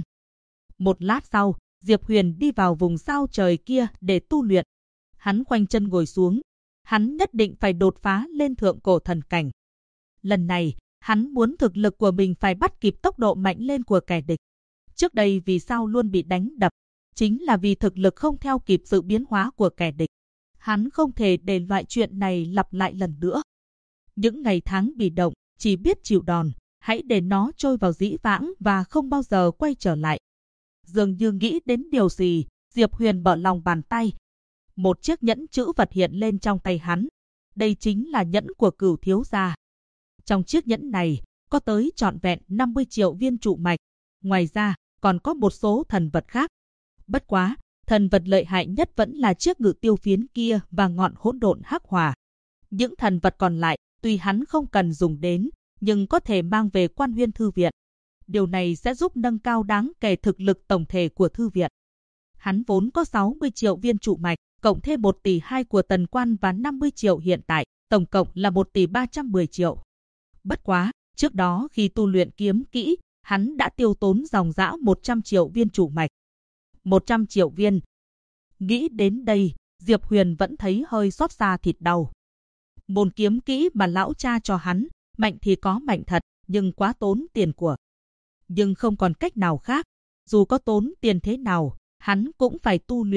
[SPEAKER 1] Một lát sau, Diệp Huyền đi vào vùng sao trời kia để tu luyện. Hắn khoanh chân ngồi xuống. Hắn nhất định phải đột phá lên thượng cổ thần cảnh. Lần này, hắn muốn thực lực của mình phải bắt kịp tốc độ mạnh lên của kẻ địch. Trước đây vì sao luôn bị đánh đập, chính là vì thực lực không theo kịp sự biến hóa của kẻ địch. Hắn không thể để loại chuyện này lặp lại lần nữa. Những ngày tháng bị động, chỉ biết chịu đòn, hãy để nó trôi vào dĩ vãng và không bao giờ quay trở lại. Dường như nghĩ đến điều gì, Diệp Huyền mở lòng bàn tay. Một chiếc nhẫn chữ vật hiện lên trong tay hắn. Đây chính là nhẫn của Cửu thiếu gia. Trong chiếc nhẫn này, có tới trọn vẹn 50 triệu viên trụ mạch. Ngoài ra, còn có một số thần vật khác. Bất quá, thần vật lợi hại nhất vẫn là chiếc ngự tiêu phiến kia và ngọn hỗn độn hắc hỏa. Những thần vật còn lại, tuy hắn không cần dùng đến, nhưng có thể mang về Quan Huyên Thư viện. Điều này sẽ giúp nâng cao đáng kể thực lực tổng thể của thư viện. Hắn vốn có 60 triệu viên trụ mạch, cộng thêm 1 tỷ 2 của Tần Quan và 50 triệu hiện tại, tổng cộng là 1 tỷ 310 triệu. Bất quá, trước đó khi tu luyện kiếm kỹ, hắn đã tiêu tốn dòng dã 100 triệu viên trụ mạch. 100 triệu viên. Nghĩ đến đây, Diệp Huyền vẫn thấy hơi xót xa thịt đau. Môn kiếm kỹ mà lão cha cho hắn, mạnh thì có mạnh thật, nhưng quá tốn tiền của. Nhưng không còn cách nào khác, dù có tốn tiền thế nào, hắn cũng phải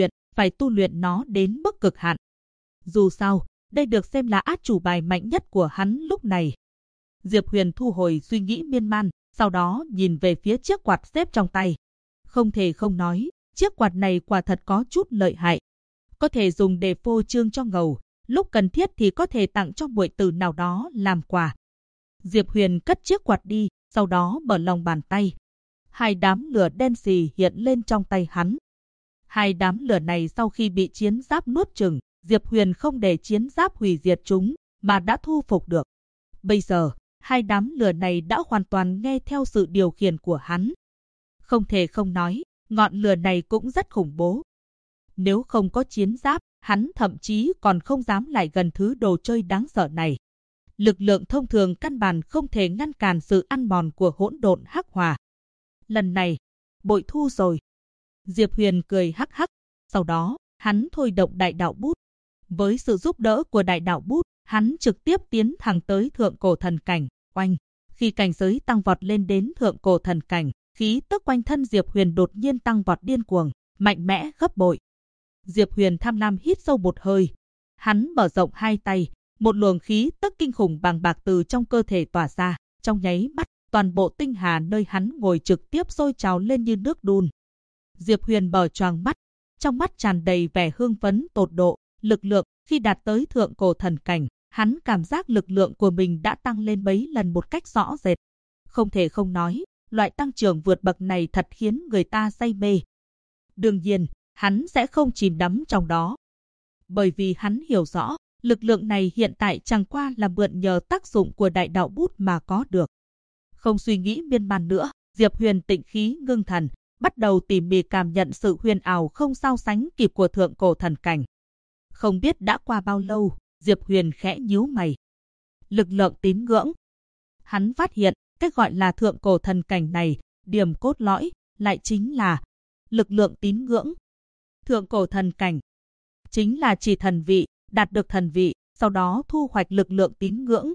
[SPEAKER 1] tu luyện nó đến mức cực hạn. Dù sao, đây được xem là át chủ bài mạnh nhất của hắn lúc này. Diệp Huyền thu hồi suy nghĩ miên man, sau đó nhìn về phía chiếc quạt xếp trong tay. Không thể không nói, chiếc quạt này quả thật có chút lợi hại. Có thể dùng để phô trương cho ngầu, lúc cần thiết thì có thể tặng cho muội tử nào đó làm quà. Diệp Huyền cất chiếc quạt đi, sau đó mở lòng bàn tay. Hai đám lửa đen xì hiện lên trong tay hắn. Hai đám lửa này sau khi bị chiến giáp nuốt chửng, Diệp Huyền không để chiến giáp hủy diệt chúng, mà đã thu phục được. Bây giờ, hai đám lửa này đã hoàn toàn nghe theo sự điều khiển của hắn. Không thể không nói, ngọn lửa này cũng rất khủng bố. Nếu không có chiến giáp, hắn thậm chí còn không dám lại gần thứ đồ chơi đáng sợ này. Lực lượng thông thường căn bản không thể ngăn cản sự ăn mòn của hỗn độn hắc hỏa. Lần này, bội thu rồi. Diệp Huyền cười hắc hắc, sau đó, hắn thôi động đại đạo bút. Với sự giúp đỡ của đại đạo bút, hắn trực tiếp tiến thẳng tới thượng cổ thần cảnh. Oanh! Khi cảnh giới tăng vọt lên đến thượng cổ thần cảnh, khí tức quanh thân Diệp Huyền đột nhiên tăng vọt điên cuồng, mạnh mẽ gấp bội. Diệp Huyền tham lam hít sâu một hơi. Hắn mở rộng hai tay, một luồng khí tức kinh khủng bàng bạc từ trong cơ thể tỏa ra. Trong nháy mắt, toàn bộ tinh hà nơi hắn ngồi trực tiếp sôi trào lên như nước đun. Diệp Huyền mở choàng mắt, trong mắt tràn đầy vẻ hưng phấn tột độ, lực lượng. Khi đạt tới thượng cổ thần cảnh, hắn cảm giác lực lượng của mình đã tăng lên mấy lần một cách rõ rệt. Không thể không nói, loại tăng trưởng vượt bậc này thật khiến người ta say mê. Đương nhiên, hắn sẽ không chìm đắm trong đó. Bởi vì hắn hiểu rõ, lực lượng này hiện tại chẳng qua là mượn nhờ tác dụng của đại đạo bút mà có được. Không suy nghĩ miên man nữa, Diệp Huyền tịnh khí ngưng thần, bắt đầu tỉ mỉ cảm nhận sự huyền ảo không sao sánh kịp của thượng cổ thần cảnh. Không biết đã qua bao lâu, Diệp Huyền khẽ nhíu mày. Lực lượng tín ngưỡng. Hắn phát hiện, cái gọi là thượng cổ thần cảnh này, điểm cốt lõi, lại chính là lực lượng tín ngưỡng. Thượng cổ thần cảnh chính là chỉ thần vị, đạt được thần vị, sau đó thu hoạch lực lượng tín ngưỡng.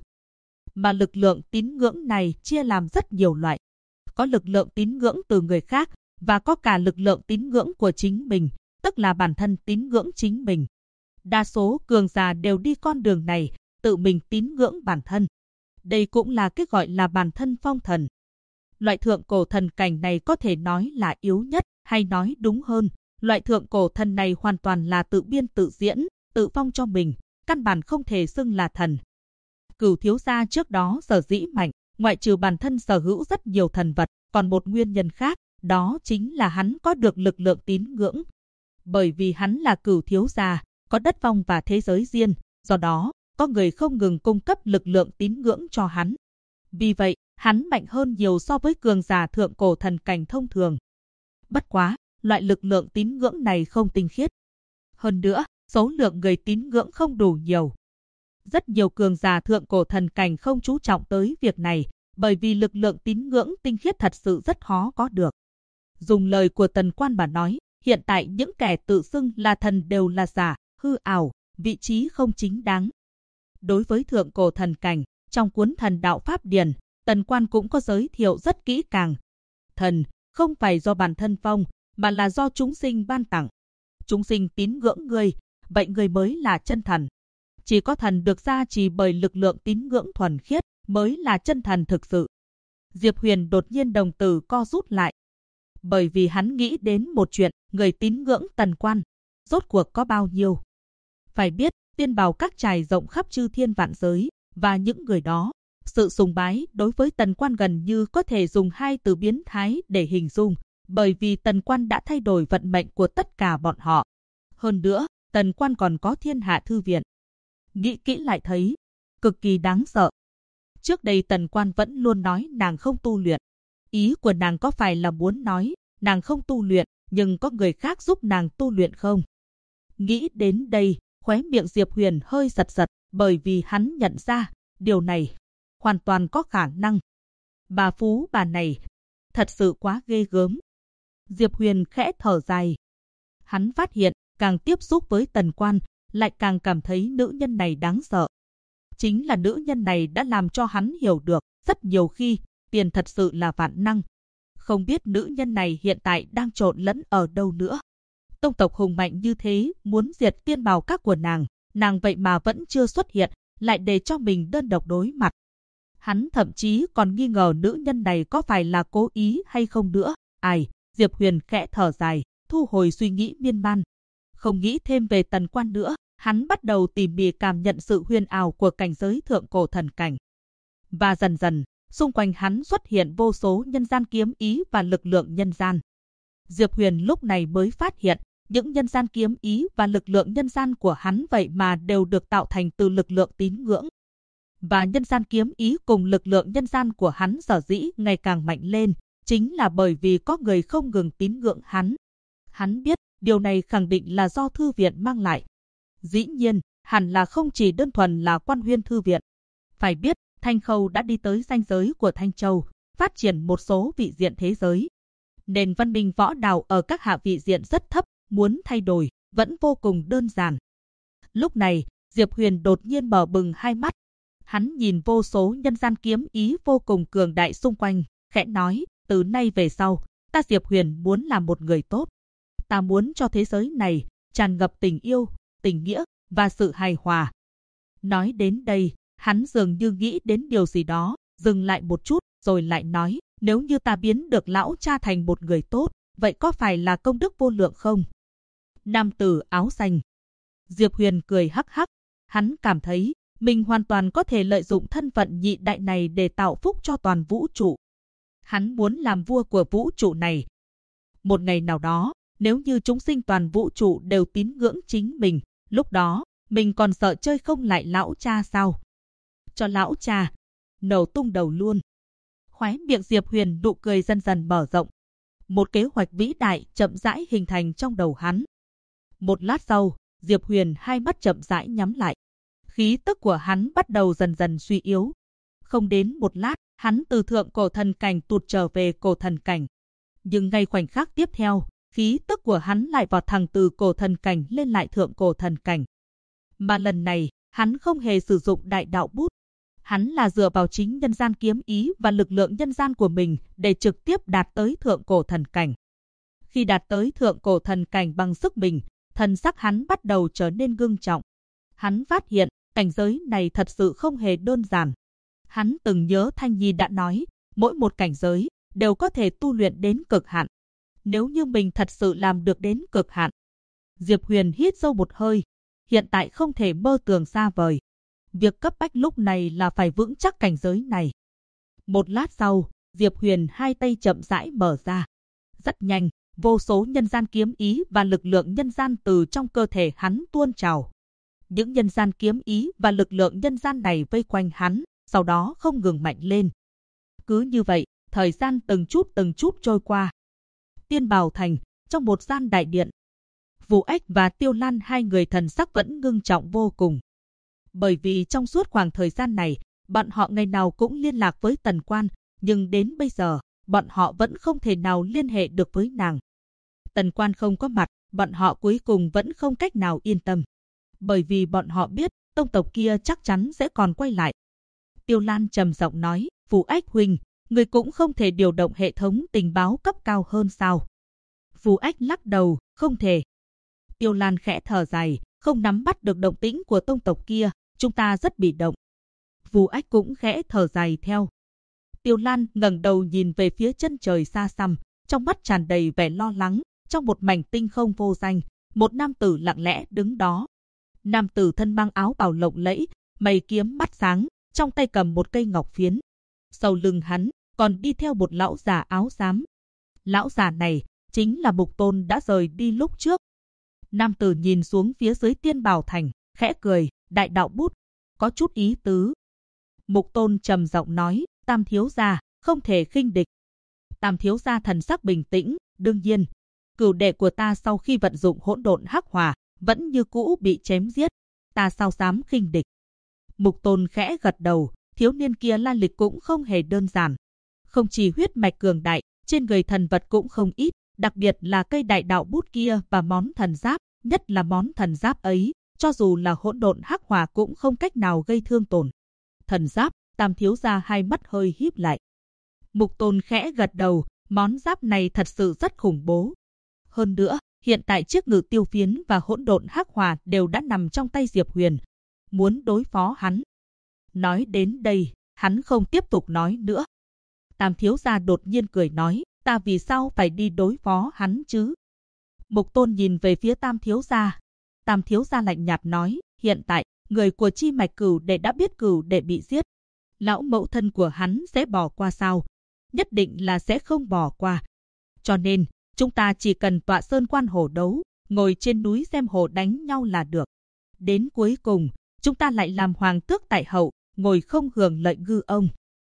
[SPEAKER 1] Mà lực lượng tín ngưỡng này chia làm rất nhiều loại. Có lực lượng tín ngưỡng từ người khác, và có cả lực lượng tín ngưỡng của chính mình, tức là bản thân tín ngưỡng chính mình. Đa số cường giả đều đi con đường này, tự mình tín ngưỡng bản thân. Đây cũng là cái gọi là bản thân phong thần. Loại thượng cổ thần cảnh này có thể nói là yếu nhất, hay nói đúng hơn, loại thượng cổ thần này hoàn toàn là tự biên tự diễn, tự phong cho mình, căn bản không thể xưng là thần. Cửu thiếu gia trước đó sở dĩ mạnh, ngoại trừ bản thân sở hữu rất nhiều thần vật, còn một nguyên nhân khác, đó chính là hắn có được lực lượng tín ngưỡng. Bởi vì hắn là cửu thiếu gia, có đất phong và thế giới riêng, do đó, có người không ngừng cung cấp lực lượng tín ngưỡng cho hắn. Vì vậy, hắn mạnh hơn nhiều so với cường giả thượng cổ thần cảnh thông thường. Bất quá, loại lực lượng tín ngưỡng này không tinh khiết. Hơn nữa, số lượng người tín ngưỡng không đủ nhiều. Rất nhiều cường giả thượng cổ thần cảnh không chú trọng tới việc này, bởi vì lực lượng tín ngưỡng tinh khiết thật sự rất khó có được. Dùng lời của Tần Quan mà nói, hiện tại những kẻ tự xưng là thần đều là giả, hư ảo, vị trí không chính đáng. Đối với thượng cổ thần cảnh, trong cuốn Thần Đạo Pháp Điển, Tần Quan cũng có giới thiệu rất kỹ càng. Thần không phải do bản thân phong, mà là do chúng sinh ban tặng. Chúng sinh tín ngưỡng người, vậy người mới là chân thần. Chỉ có thần được gia trì bởi lực lượng tín ngưỡng thuần khiết mới là chân thần thực sự. Diệp Huyền đột nhiên đồng tử co rút lại. Bởi vì hắn nghĩ đến một chuyện, người tín ngưỡng Tần Quan, rốt cuộc có bao nhiêu. Phải biết, tiên bào các trải rộng khắp chư thiên vạn giới, và những người đó, sự sùng bái đối với Tần Quan gần như có thể dùng hai từ biến thái để hình dung, bởi vì Tần Quan đã thay đổi vận mệnh của tất cả bọn họ. Hơn nữa, Tần Quan còn có thiên hạ thư viện. Nghĩ kỹ lại thấy, cực kỳ đáng sợ. Trước đây Tần Quan vẫn luôn nói nàng không tu luyện. Ý của nàng có phải là muốn nói, nàng không tu luyện, nhưng có người khác giúp nàng tu luyện không? Nghĩ đến đây, khóe miệng Diệp Huyền hơi giật giật, bởi vì hắn nhận ra, điều này hoàn toàn có khả năng. Bà phú bà này, thật sự quá ghê gớm. Diệp Huyền khẽ thở dài. Hắn phát hiện, càng tiếp xúc với Tần Quan, lại càng cảm thấy nữ nhân này đáng sợ. Chính là nữ nhân này đã làm cho hắn hiểu được, rất nhiều khi, tiền thật sự là vạn năng. Không biết nữ nhân này hiện tại đang trộn lẫn ở đâu nữa. Tông tộc hùng mạnh như thế, muốn diệt tiên bào các của nàng vậy mà vẫn chưa xuất hiện, lại để cho mình đơn độc đối mặt. Hắn thậm chí còn nghi ngờ nữ nhân này có phải là cố ý hay không nữa. Ai, Diệp Huyền khẽ thở dài, thu hồi suy nghĩ miên man. Không nghĩ thêm về Tần Quan nữa, hắn bắt đầu tỉ mỉ cảm nhận sự huyền ảo của cảnh giới thượng cổ thần cảnh. Và dần dần, xung quanh hắn xuất hiện vô số nhân gian kiếm ý và lực lượng nhân gian. Diệp Huyền lúc này mới phát hiện, những nhân gian kiếm ý và lực lượng nhân gian của hắn vậy mà đều được tạo thành từ lực lượng tín ngưỡng. Và nhân gian kiếm ý cùng lực lượng nhân gian của hắn sở dĩ ngày càng mạnh lên, chính là bởi vì có người không ngừng tín ngưỡng hắn. Hắn biết, điều này khẳng định là do thư viện mang lại. Dĩ nhiên, hẳn là không chỉ đơn thuần là Quan Huyên thư viện. Phải biết, Thanh Khâu đã đi tới ranh giới của Thanh Châu, phát triển một số vị diện thế giới. Nền văn minh võ đạo ở các hạ vị diện rất thấp, muốn thay đổi, vẫn vô cùng đơn giản. Lúc này, Diệp Huyền đột nhiên mở bừng hai mắt. Hắn nhìn vô số nhân gian kiếm ý vô cùng cường đại xung quanh, khẽ nói, từ nay về sau, ta Diệp Huyền muốn làm một người tốt. Ta muốn cho thế giới này tràn ngập tình yêu, tình nghĩa và sự hài hòa. Nói đến đây, hắn dường như nghĩ đến điều gì đó, dừng lại một chút, rồi lại nói, nếu như ta biến được lão cha thành một người tốt, vậy có phải là công đức vô lượng không? Nam tử áo xanh. Diệp Huyền cười hắc hắc, hắn cảm thấy mình hoàn toàn có thể lợi dụng thân phận nhị đại này để tạo phúc cho toàn vũ trụ. Hắn muốn làm vua của vũ trụ này. Một ngày nào đó, nếu như chúng sinh toàn vũ trụ đều tín ngưỡng chính mình, lúc đó, mình còn sợ chơi không lại lão cha sao? Cho lão cha nổ tung đầu luôn. Khóe miệng Diệp Huyền nụ cười dần dần mở rộng. Một kế hoạch vĩ đại chậm rãi hình thành trong đầu hắn. Một lát sau, Diệp Huyền hai mắt chậm rãi nhắm lại. Khí tức của hắn bắt đầu dần dần suy yếu. Không đến một lát, hắn từ thượng cổ thần cảnh tụt trở về cổ thần cảnh. Nhưng ngay khoảnh khắc tiếp theo, khí tức của hắn lại vọt thẳng từ cổ thần cảnh lên lại thượng cổ thần cảnh. Mà lần này, hắn không hề sử dụng đại đạo bút. Hắn là dựa vào chính nhân gian kiếm ý và lực lượng nhân gian của mình để trực tiếp đạt tới thượng cổ thần cảnh. Khi đạt tới thượng cổ thần cảnh bằng sức mình, thần sắc hắn bắt đầu trở nên ngưng trọng. Hắn phát hiện, cảnh giới này thật sự không hề đơn giản. Hắn từng nhớ Thanh Nhi đã nói, mỗi một cảnh giới đều có thể tu luyện đến cực hạn. Nếu như mình thật sự làm được đến cực hạn. Diệp Huyền hít sâu một hơi, hiện tại không thể mơ tưởng xa vời. Việc cấp bách lúc này là phải vững chắc cảnh giới này. Một lát sau, Diệp Huyền hai tay chậm rãi mở ra. Rất nhanh, vô số nhân gian kiếm ý và lực lượng nhân gian từ trong cơ thể hắn tuôn trào. Những nhân gian kiếm ý và lực lượng nhân gian này vây quanh hắn, sau đó không ngừng mạnh lên. Cứ như vậy, thời gian từng chút trôi qua. Tiên Bảo Thành, trong một gian đại điện. Vũ Ách và Tiêu Lan hai người thần sắc vẫn ngưng trọng vô cùng. Bởi vì trong suốt khoảng thời gian này, bọn họ ngày nào cũng liên lạc với Tần Quan, nhưng đến bây giờ, bọn họ vẫn không thể nào liên hệ được với nàng. Tần Quan không có mặt, bọn họ cuối cùng vẫn không cách nào yên tâm. Bởi vì bọn họ biết, tông tộc kia chắc chắn sẽ còn quay lại. Tiêu Lan trầm giọng nói, Vũ Ách huynh, người cũng không thể điều động hệ thống tình báo cấp cao hơn sao? Vũ Ách lắc đầu, không thể. Tiêu Lan khẽ thở dài, không nắm bắt được động tĩnh của tông tộc kia, chúng ta rất bị động. Vũ Ách cũng khẽ thở dài theo. Tiêu Lan ngẩng đầu nhìn về phía chân trời xa xăm, trong mắt tràn đầy vẻ lo lắng. Trong một mảnh tinh không vô danh, một nam tử lặng lẽ đứng đó. Nam tử thân mang áo bào lộng lẫy, mày kiếm mắt sáng, trong tay cầm một cây ngọc phiến. Sau lưng hắn còn đi theo một lão già áo xám. Lão già này chính là Mục Tôn đã rời đi lúc trước. Nam tử nhìn xuống phía dưới Tiên Bảo Thành, khẽ cười, đại đạo bút, có chút ý tứ. Mục Tôn trầm giọng nói, Tam thiếu gia, không thể khinh địch. Tam thiếu gia thần sắc bình tĩnh, đương nhiên, cửu đệ của ta sau khi vận dụng hỗn độn hắc hỏa, vẫn như cũ bị chém giết, ta sao dám khinh địch. Mục Tôn khẽ gật đầu, thiếu niên kia lai lịch cũng không hề đơn giản. Không chỉ huyết mạch cường đại, trên người thần vật cũng không ít, đặc biệt là cây đại đạo bút kia và món thần giáp, nhất là món thần giáp ấy, cho dù là hỗn độn hắc hỏa cũng không cách nào gây thương tổn. Thần giáp, Tam thiếu gia hai mắt hơi híp lại. Mục Tôn khẽ gật đầu, món giáp này thật sự rất khủng bố. Hơn nữa, hiện tại chiếc ngự tiêu phiến và hỗn độn hắc hỏa đều đã nằm trong tay Diệp Huyền. Muốn đối phó hắn. Nói đến đây, hắn không tiếp tục nói nữa. Tam thiếu gia đột nhiên cười nói, ta vì sao phải đi đối phó hắn chứ? Mục Tôn nhìn về phía Tam thiếu gia. Tam thiếu gia lạnh nhạt nói, hiện tại, người của chi mạch cửu đệ đã biết cửu đệ bị giết. Lão mẫu thân của hắn sẽ bỏ qua sao? Nhất định là sẽ không bỏ qua. Cho nên, chúng ta chỉ cần tọa sơn quan hổ đấu, ngồi trên núi xem hổ đánh nhau là được. Đến cuối cùng, chúng ta lại làm hoàng tước tại hậu, ngồi không hưởng lợi ngư ông.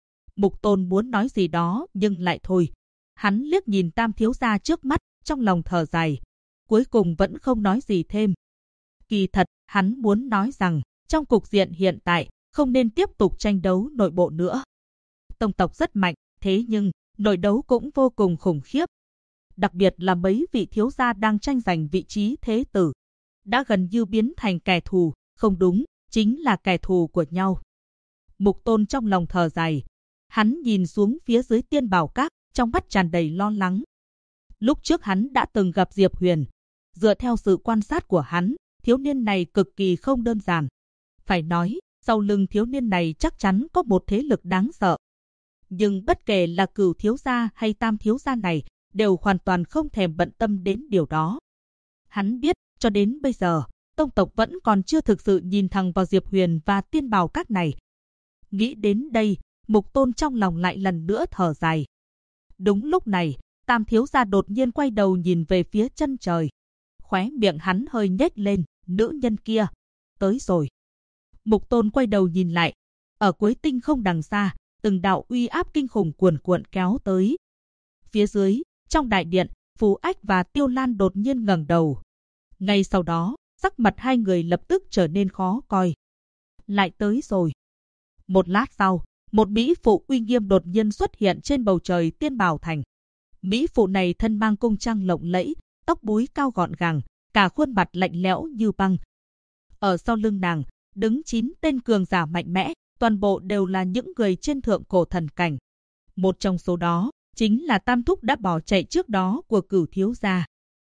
[SPEAKER 1] Mục Tôn muốn nói gì đó nhưng lại thôi. Hắn liếc nhìn Tam thiếu gia trước mắt, trong lòng thở dài. Cuối cùng vẫn không nói gì thêm. Kỳ thật, hắn muốn nói rằng, trong cục diện hiện tại, không nên tiếp tục tranh đấu nội bộ nữa. Tông tộc rất mạnh, thế nhưng, nội đấu cũng vô cùng khủng khiếp. Đặc biệt là mấy vị thiếu gia đang tranh giành vị trí thế tử. Đã gần như biến thành kẻ thù, không đúng, chính là kẻ thù của nhau. Mục Tôn trong lòng thở dài. Hắn nhìn xuống phía dưới Tiên Bảo Các, trong mắt tràn đầy lo lắng. Lúc trước hắn đã từng gặp Diệp Huyền. Dựa theo sự quan sát của hắn, thiếu niên này cực kỳ không đơn giản. Phải nói, sau lưng thiếu niên này chắc chắn có một thế lực đáng sợ. Nhưng bất kể là Cửu thiếu gia hay Tam thiếu gia này, đều hoàn toàn không thèm bận tâm đến điều đó. Hắn biết, cho đến bây giờ, tông tộc vẫn còn chưa thực sự nhìn thẳng vào Diệp Huyền và Tiên Bảo Các này. Nghĩ đến đây, Mục Tôn trong lòng lại lần nữa thở dài. Đúng lúc này, Tam thiếu gia đột nhiên quay đầu nhìn về phía chân trời. Khóe miệng hắn hơi nhếch lên, nữ nhân kia, tới rồi. Mục Tôn quay đầu nhìn lại, ở cuối tinh không đằng xa, từng đạo uy áp kinh khủng cuồn cuộn kéo tới. Phía dưới, trong đại điện, Phú Ách và Tiêu Lan đột nhiên ngẩng đầu. Ngay sau đó, sắc mặt hai người lập tức trở nên khó coi. Lại tới rồi. Một lát sau, một mỹ phụ uy nghiêm đột nhiên xuất hiện trên bầu trời Tiên Bảo Thành. Mỹ phụ này thân mang cung trang lộng lẫy, tóc búi cao gọn gàng, cả khuôn mặt lạnh lẽo như băng. Ở sau lưng nàng, đứng 9 tên cường giả mạnh mẽ, toàn bộ đều là những người trên thượng cổ thần cảnh. Một trong số đó, chính là Tam thúc đã bỏ chạy trước đó của Cửu thiếu gia.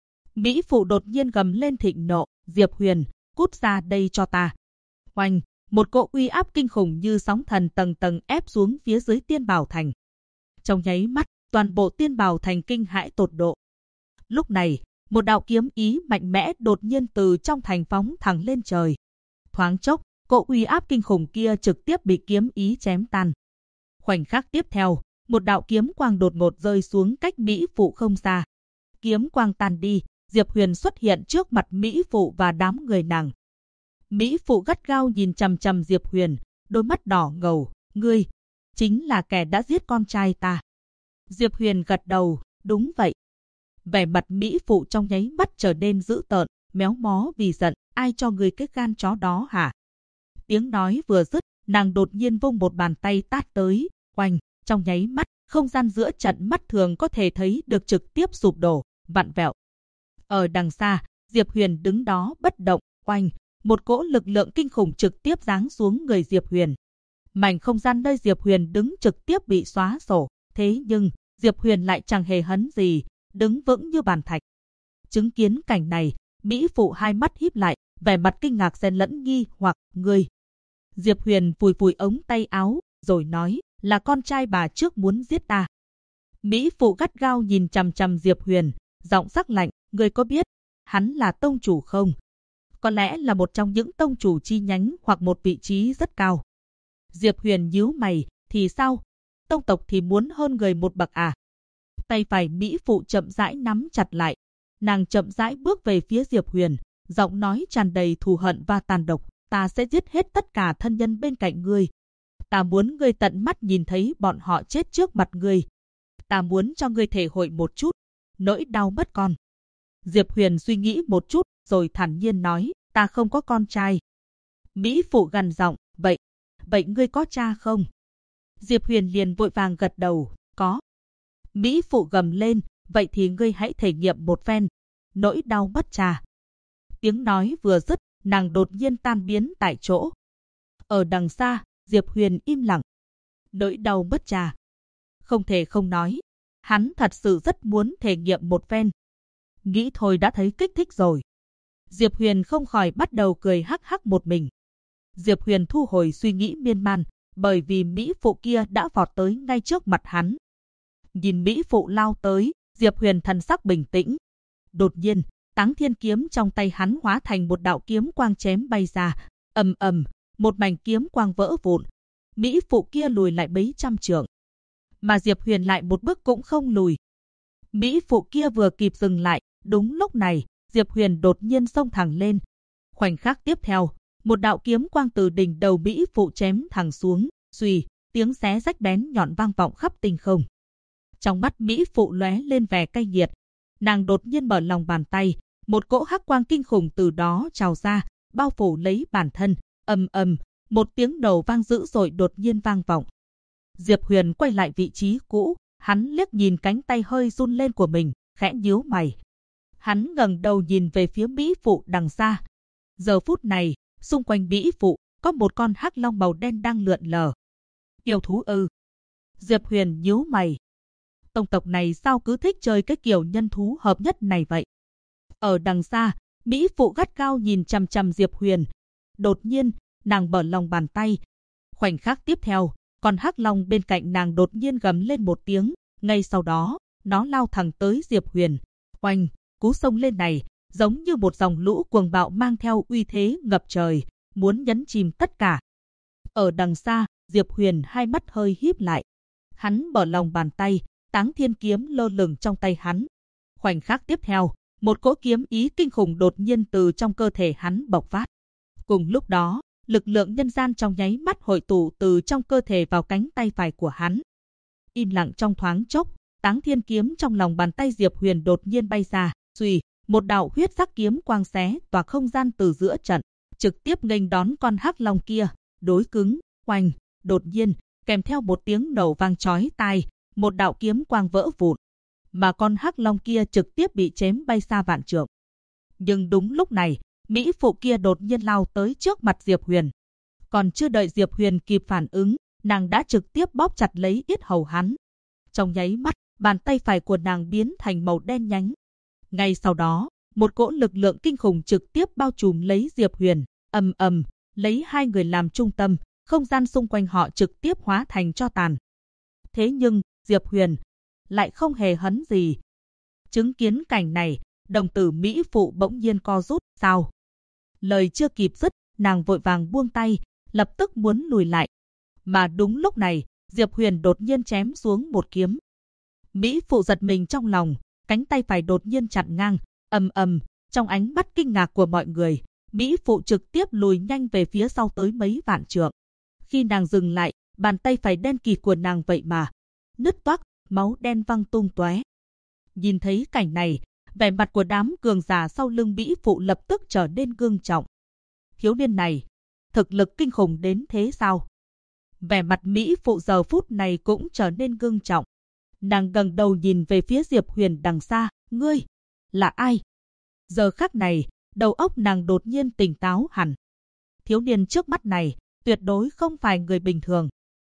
[SPEAKER 1] Mỹ phụ đột nhiên gầm lên thịnh nộ, Diệp Huyền, cút ra đây cho ta. Oanh, một cỗ uy áp kinh khủng như sóng thần tầng tầng ép xuống phía dưới Tiên Bảo Thành. Trong nháy mắt, toàn bộ Tiên Bảo Thành kinh hãi tột độ. Lúc này, một đạo kiếm ý mạnh mẽ đột nhiên từ trong thành phóng thẳng lên trời. Thoáng chốc, cỗ uy áp kinh khủng kia trực tiếp bị kiếm ý chém tan. Khoảnh khắc tiếp theo, một đạo kiếm quang đột ngột rơi xuống cách Mỹ Phụ không xa. Kiếm quang tan đi, Diệp Huyền xuất hiện trước mặt Mỹ Phụ và đám người nàng. Mỹ Phụ gắt gao nhìn chằm chằm Diệp Huyền, đôi mắt đỏ ngầu, ngươi chính là kẻ đã giết con trai ta. Diệp Huyền gật đầu, đúng vậy. Vẻ mặt Mỹ Phụ trong nháy mắt trở nên dữ tợn, méo mó vì giận, ai cho ngươi cái gan chó đó hả? Tiếng nói vừa dứt, nàng đột nhiên vung một bàn tay tát tới, oanh, trong nháy mắt, không gian giữa trận mắt thường có thể thấy được trực tiếp sụp đổ, vặn vẹo. Ở đằng xa, Diệp Huyền đứng đó bất động, oanh, một cỗ lực lượng kinh khủng trực tiếp giáng xuống người Diệp Huyền. Mảnh không gian nơi Diệp Huyền đứng trực tiếp bị xóa sổ, thế nhưng Diệp Huyền lại chẳng hề hấn gì, đứng vững như bàn thạch. Chứng kiến cảnh này, Mỹ Phụ hai mắt híp lại, vẻ mặt kinh ngạc xen lẫn nghi hoặc, ngươi. Diệp Huyền vùi vùi ống tay áo, rồi nói, là con trai bà trước muốn giết ta. Mỹ Phụ gắt gao nhìn chằm chằm Diệp Huyền, giọng sắc lạnh, ngươi có biết, hắn là tông chủ không? Có lẽ là một trong những tông chủ chi nhánh hoặc một vị trí rất cao. Diệp Huyền nhíu mày, thì sao? Tông tộc thì muốn hơn người một bậc à? Tay phải Mỹ Phụ chậm rãi nắm chặt lại. Nàng chậm rãi bước về phía Diệp Huyền, giọng nói tràn đầy thù hận và tàn độc. Ta sẽ giết hết tất cả thân nhân bên cạnh ngươi. Ta muốn ngươi tận mắt nhìn thấy bọn họ chết trước mặt ngươi. Ta muốn cho ngươi thể hội một chút nỗi đau mất con. Diệp Huyền suy nghĩ một chút, rồi thản nhiên nói, ta không có con trai. Mỹ Phụ gằn giọng, vậy ngươi có cha không? Diệp Huyền liền vội vàng gật đầu, có. Mỹ Phụ gầm lên, vậy thì ngươi hãy thể nghiệm một phen nỗi đau mất cha. Tiếng nói vừa dứt, nàng đột nhiên tan biến tại chỗ. Ở đằng xa, Diệp Huyền im lặng. Nỗi đau mất cha. Không thể không nói, hắn thật sự rất muốn thể nghiệm một phen. Nghĩ thôi đã thấy kích thích rồi. Diệp Huyền không khỏi bắt đầu cười hắc hắc một mình. Diệp Huyền thu hồi suy nghĩ miên man, bởi vì Mỹ Phụ kia đã vọt tới ngay trước mặt hắn. Nhìn Mỹ Phụ lao tới, Diệp Huyền thần sắc bình tĩnh. Đột nhiên, Táng Thiên kiếm trong tay hắn hóa thành một đạo kiếm quang chém bay ra, ầm ầm, một mảnh kiếm quang vỡ vụn. Mỹ Phụ kia lùi lại mấy trăm trượng, mà Diệp Huyền lại một bước cũng không lùi. Mỹ Phụ kia vừa kịp dừng lại, đúng lúc này, Diệp Huyền đột nhiên xông thẳng lên. Khoảnh khắc tiếp theo, một đạo kiếm quang từ đỉnh đầu Mỹ Phụ chém thẳng xuống, suy, tiếng xé rách bén nhọn vang vọng khắp tinh không. Trong mắt Mỹ Phụ lóe lên vẻ cay nghiệt, nàng đột nhiên mở lòng bàn tay, một cỗ hắc quang kinh khủng từ đó trào ra, bao phủ lấy bản thân, ầm ầm, một tiếng nổ vang dữ dội đột nhiên vang vọng. Diệp Huyền quay lại vị trí cũ, hắn liếc nhìn cánh tay hơi run lên của mình, khẽ nhíu mày. Hắn ngẩng đầu nhìn về phía Mỹ Phụ đằng xa. Giờ phút này, xung quanh Mỹ Phụ có một con hắc long màu đen đang lượn lờ. Yêu thú ư? Diệp Huyền nhíu mày. Tông tộc này sao cứ thích chơi cái kiểu nhân thú hợp nhất này vậy? Ở đằng xa, Mỹ Phụ gắt gao nhìn chằm chằm Diệp Huyền. Đột nhiên, nàng mở lòng bàn tay. Khoảnh khắc tiếp theo, con hắc long bên cạnh nàng đột nhiên gầm lên một tiếng. Ngay sau đó, nó lao thẳng tới Diệp Huyền. Oanh, cú xông lên này, giống như một dòng lũ cuồng bạo mang theo uy thế ngập trời, muốn nhấn chìm tất cả. Ở đằng xa, Diệp Huyền hai mắt hơi híp lại. Hắn mở lòng bàn tay, Táng Thiên kiếm lơ lửng trong tay hắn. Khoảnh khắc tiếp theo, một cỗ kiếm ý kinh khủng đột nhiên từ trong cơ thể hắn bộc phát. Cùng lúc đó, lực lượng nhân gian trong nháy mắt hội tụ từ trong cơ thể vào cánh tay phải của hắn. Im lặng trong thoáng chốc, Táng Thiên kiếm trong lòng bàn tay Diệp Huyền đột nhiên bay ra, suy, một đạo huyết sắc kiếm quang xé toạc không gian từ giữa trận, trực tiếp nghênh đón con hắc long kia, đối cứng, oanh, đột nhiên, kèm theo một tiếng nổ vang chói tai, một đạo kiếm quang vỡ vụn, mà con hắc long kia trực tiếp bị chém bay xa vạn trượng. Nhưng đúng lúc này, Mỹ Phụ kia đột nhiên lao tới trước mặt Diệp Huyền. Còn chưa đợi Diệp Huyền kịp phản ứng, nàng đã trực tiếp bóp chặt lấy yết hầu hắn. Trong nháy mắt, bàn tay phải của nàng biến thành màu đen nhánh. Ngay sau đó, một cỗ lực lượng kinh khủng trực tiếp bao trùm lấy Diệp Huyền, ầm ầm, lấy hai người làm trung tâm, không gian xung quanh họ trực tiếp hóa thành tro tàn. Thế nhưng, Diệp Huyền lại không hề hấn gì. Chứng kiến cảnh này, đồng tử Mỹ phụ bỗng nhiên co rút. Sao? Lời chưa kịp dứt, nàng vội vàng buông tay, lập tức muốn lùi lại. Mà đúng lúc này, Diệp Huyền đột nhiên chém xuống một kiếm. Mỹ phụ giật mình trong lòng, cánh tay phải đột nhiên chặn ngang, ầm ầm, trong ánh mắt kinh ngạc của mọi người, Mỹ phụ trực tiếp lùi nhanh về phía sau tới mấy vạn trượng. Khi nàng dừng lại, bàn tay phải đen kịt của nàng vậy mà nứt toác, máu đen văng tung tóe. Nhìn thấy cảnh này, vẻ mặt của đám cường giả sau lưng Mỹ phụ lập tức trở nên ngưng trọng. Thiếu niên này, thực lực kinh khủng đến thế sao? Vẻ mặt Mỹ phụ giờ phút này cũng trở nên ngưng trọng. Nàng ngẩng đầu nhìn về phía Diệp Huyền đằng xa. Ngươi, là ai? Giờ khắc này, đầu óc nàng đột nhiên tỉnh táo hẳn. Thiếu niên trước mắt này, tuyệt đối không phải người bình thường.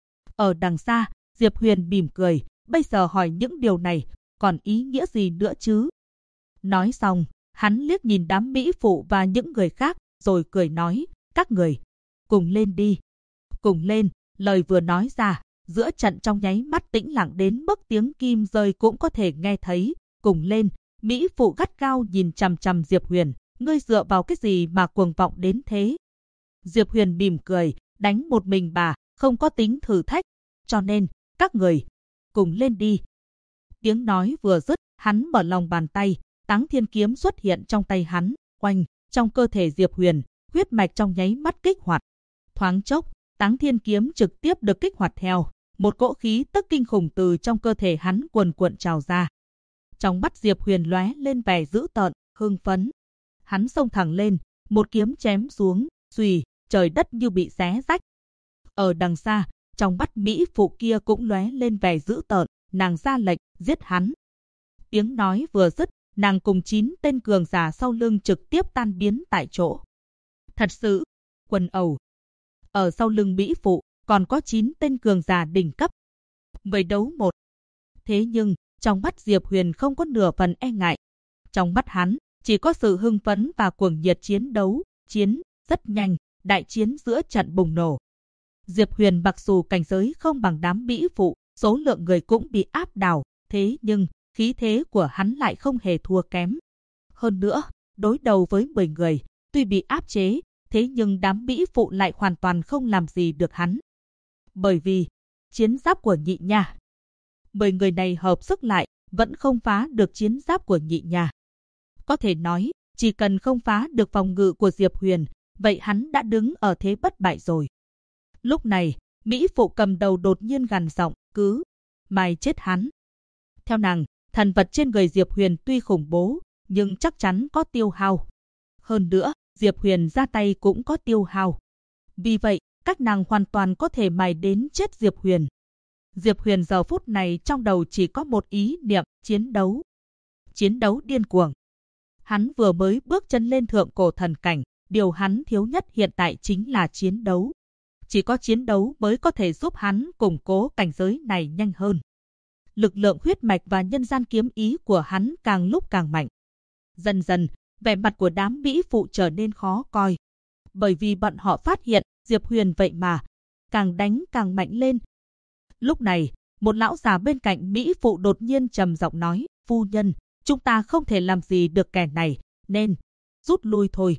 [SPEAKER 1] Ở đằng xa, Diệp Huyền mỉm cười. Bây giờ hỏi những điều này, còn ý nghĩa gì nữa chứ? Nói xong, hắn liếc nhìn đám Mỹ phụ và những người khác, rồi cười nói, các người, cùng lên đi. Cùng lên, lời vừa nói ra, giữa trận trong nháy mắt tĩnh lặng đến mức tiếng kim rơi cũng có thể nghe thấy. Cùng lên, Mỹ phụ gắt gao nhìn chằm chằm Diệp Huyền, ngươi dựa vào cái gì mà cuồng vọng đến thế? Diệp Huyền mỉm cười, đánh một mình bà, không có tính thử thách, cho nên, các người, cùng lên đi. Tiếng nói vừa dứt, hắn mở lòng bàn tay, Táng Thiên Kiếm xuất hiện trong tay hắn, oanh, trong cơ thể Diệp Huyền, huyết mạch trong nháy mắt kích hoạt. Thoáng chốc, Táng Thiên Kiếm trực tiếp được kích hoạt theo, một cỗ khí tức kinh khủng từ trong cơ thể hắn cuồn cuộn trào ra. Trong mắt Diệp Huyền lóe lên vẻ dữ tợn, hưng phấn. Hắn xông thẳng lên, một kiếm chém xuống, xùy, trời đất như bị xé rách. Ở đằng xa, trong mắt Mỹ phụ kia cũng lóe lên vẻ dữ tợn, nàng ra lệnh, giết hắn. Tiếng nói vừa dứt, nàng cùng 9 tên cường giả sau lưng trực tiếp tan biến tại chỗ. Thật sự, quần ẩu. Ở sau lưng Mỹ phụ, còn có 9 tên cường giả đỉnh cấp. 10 đấu 1. Thế nhưng, trong mắt Diệp Huyền không có nửa phần e ngại. Trong mắt hắn, chỉ có sự hưng phấn và cuồng nhiệt chiến đấu, rất nhanh, đại chiến giữa trận bùng nổ. Diệp Huyền mặc dù cảnh giới không bằng đám Mỹ phụ, số lượng người cũng bị áp đảo, thế nhưng, khí thế của hắn lại không hề thua kém. Hơn nữa, đối đầu với 10 người, tuy bị áp chế, thế nhưng đám Mỹ phụ lại hoàn toàn không làm gì được hắn. Bởi vì, chiến giáp của Nhị Nha. 10 người này hợp sức lại, vẫn không phá được chiến giáp của Nhị Nha. Có thể nói, chỉ cần không phá được phòng ngự của Diệp Huyền, vậy hắn đã đứng ở thế bất bại rồi. Lúc này, Mỹ phụ cầm đầu đột nhiên gằn giọng, cứ mày chết hắn. Theo nàng, thần vật trên người Diệp Huyền tuy khủng bố, nhưng chắc chắn có tiêu hao. Hơn nữa, Diệp Huyền ra tay cũng có tiêu hao. Vì vậy, các nàng hoàn toàn có thể mài đến chết Diệp Huyền. Diệp Huyền giờ phút này trong đầu chỉ có một ý niệm, chiến đấu. Chiến đấu điên cuồng. Hắn vừa mới bước chân lên thượng cổ thần cảnh, điều hắn thiếu nhất hiện tại chính là chiến đấu. Chỉ có chiến đấu mới có thể giúp hắn củng cố cảnh giới này nhanh hơn. Lực lượng huyết mạch và nhân gian kiếm ý của hắn càng lúc càng mạnh. Dần dần, vẻ mặt của đám Mỹ phụ trở nên khó coi. Bởi vì bọn họ phát hiện, Diệp Huyền vậy mà, càng đánh càng mạnh lên. Lúc này, một lão già bên cạnh Mỹ phụ đột nhiên trầm giọng nói, phu nhân, chúng ta không thể làm gì được kẻ này, nên rút lui thôi.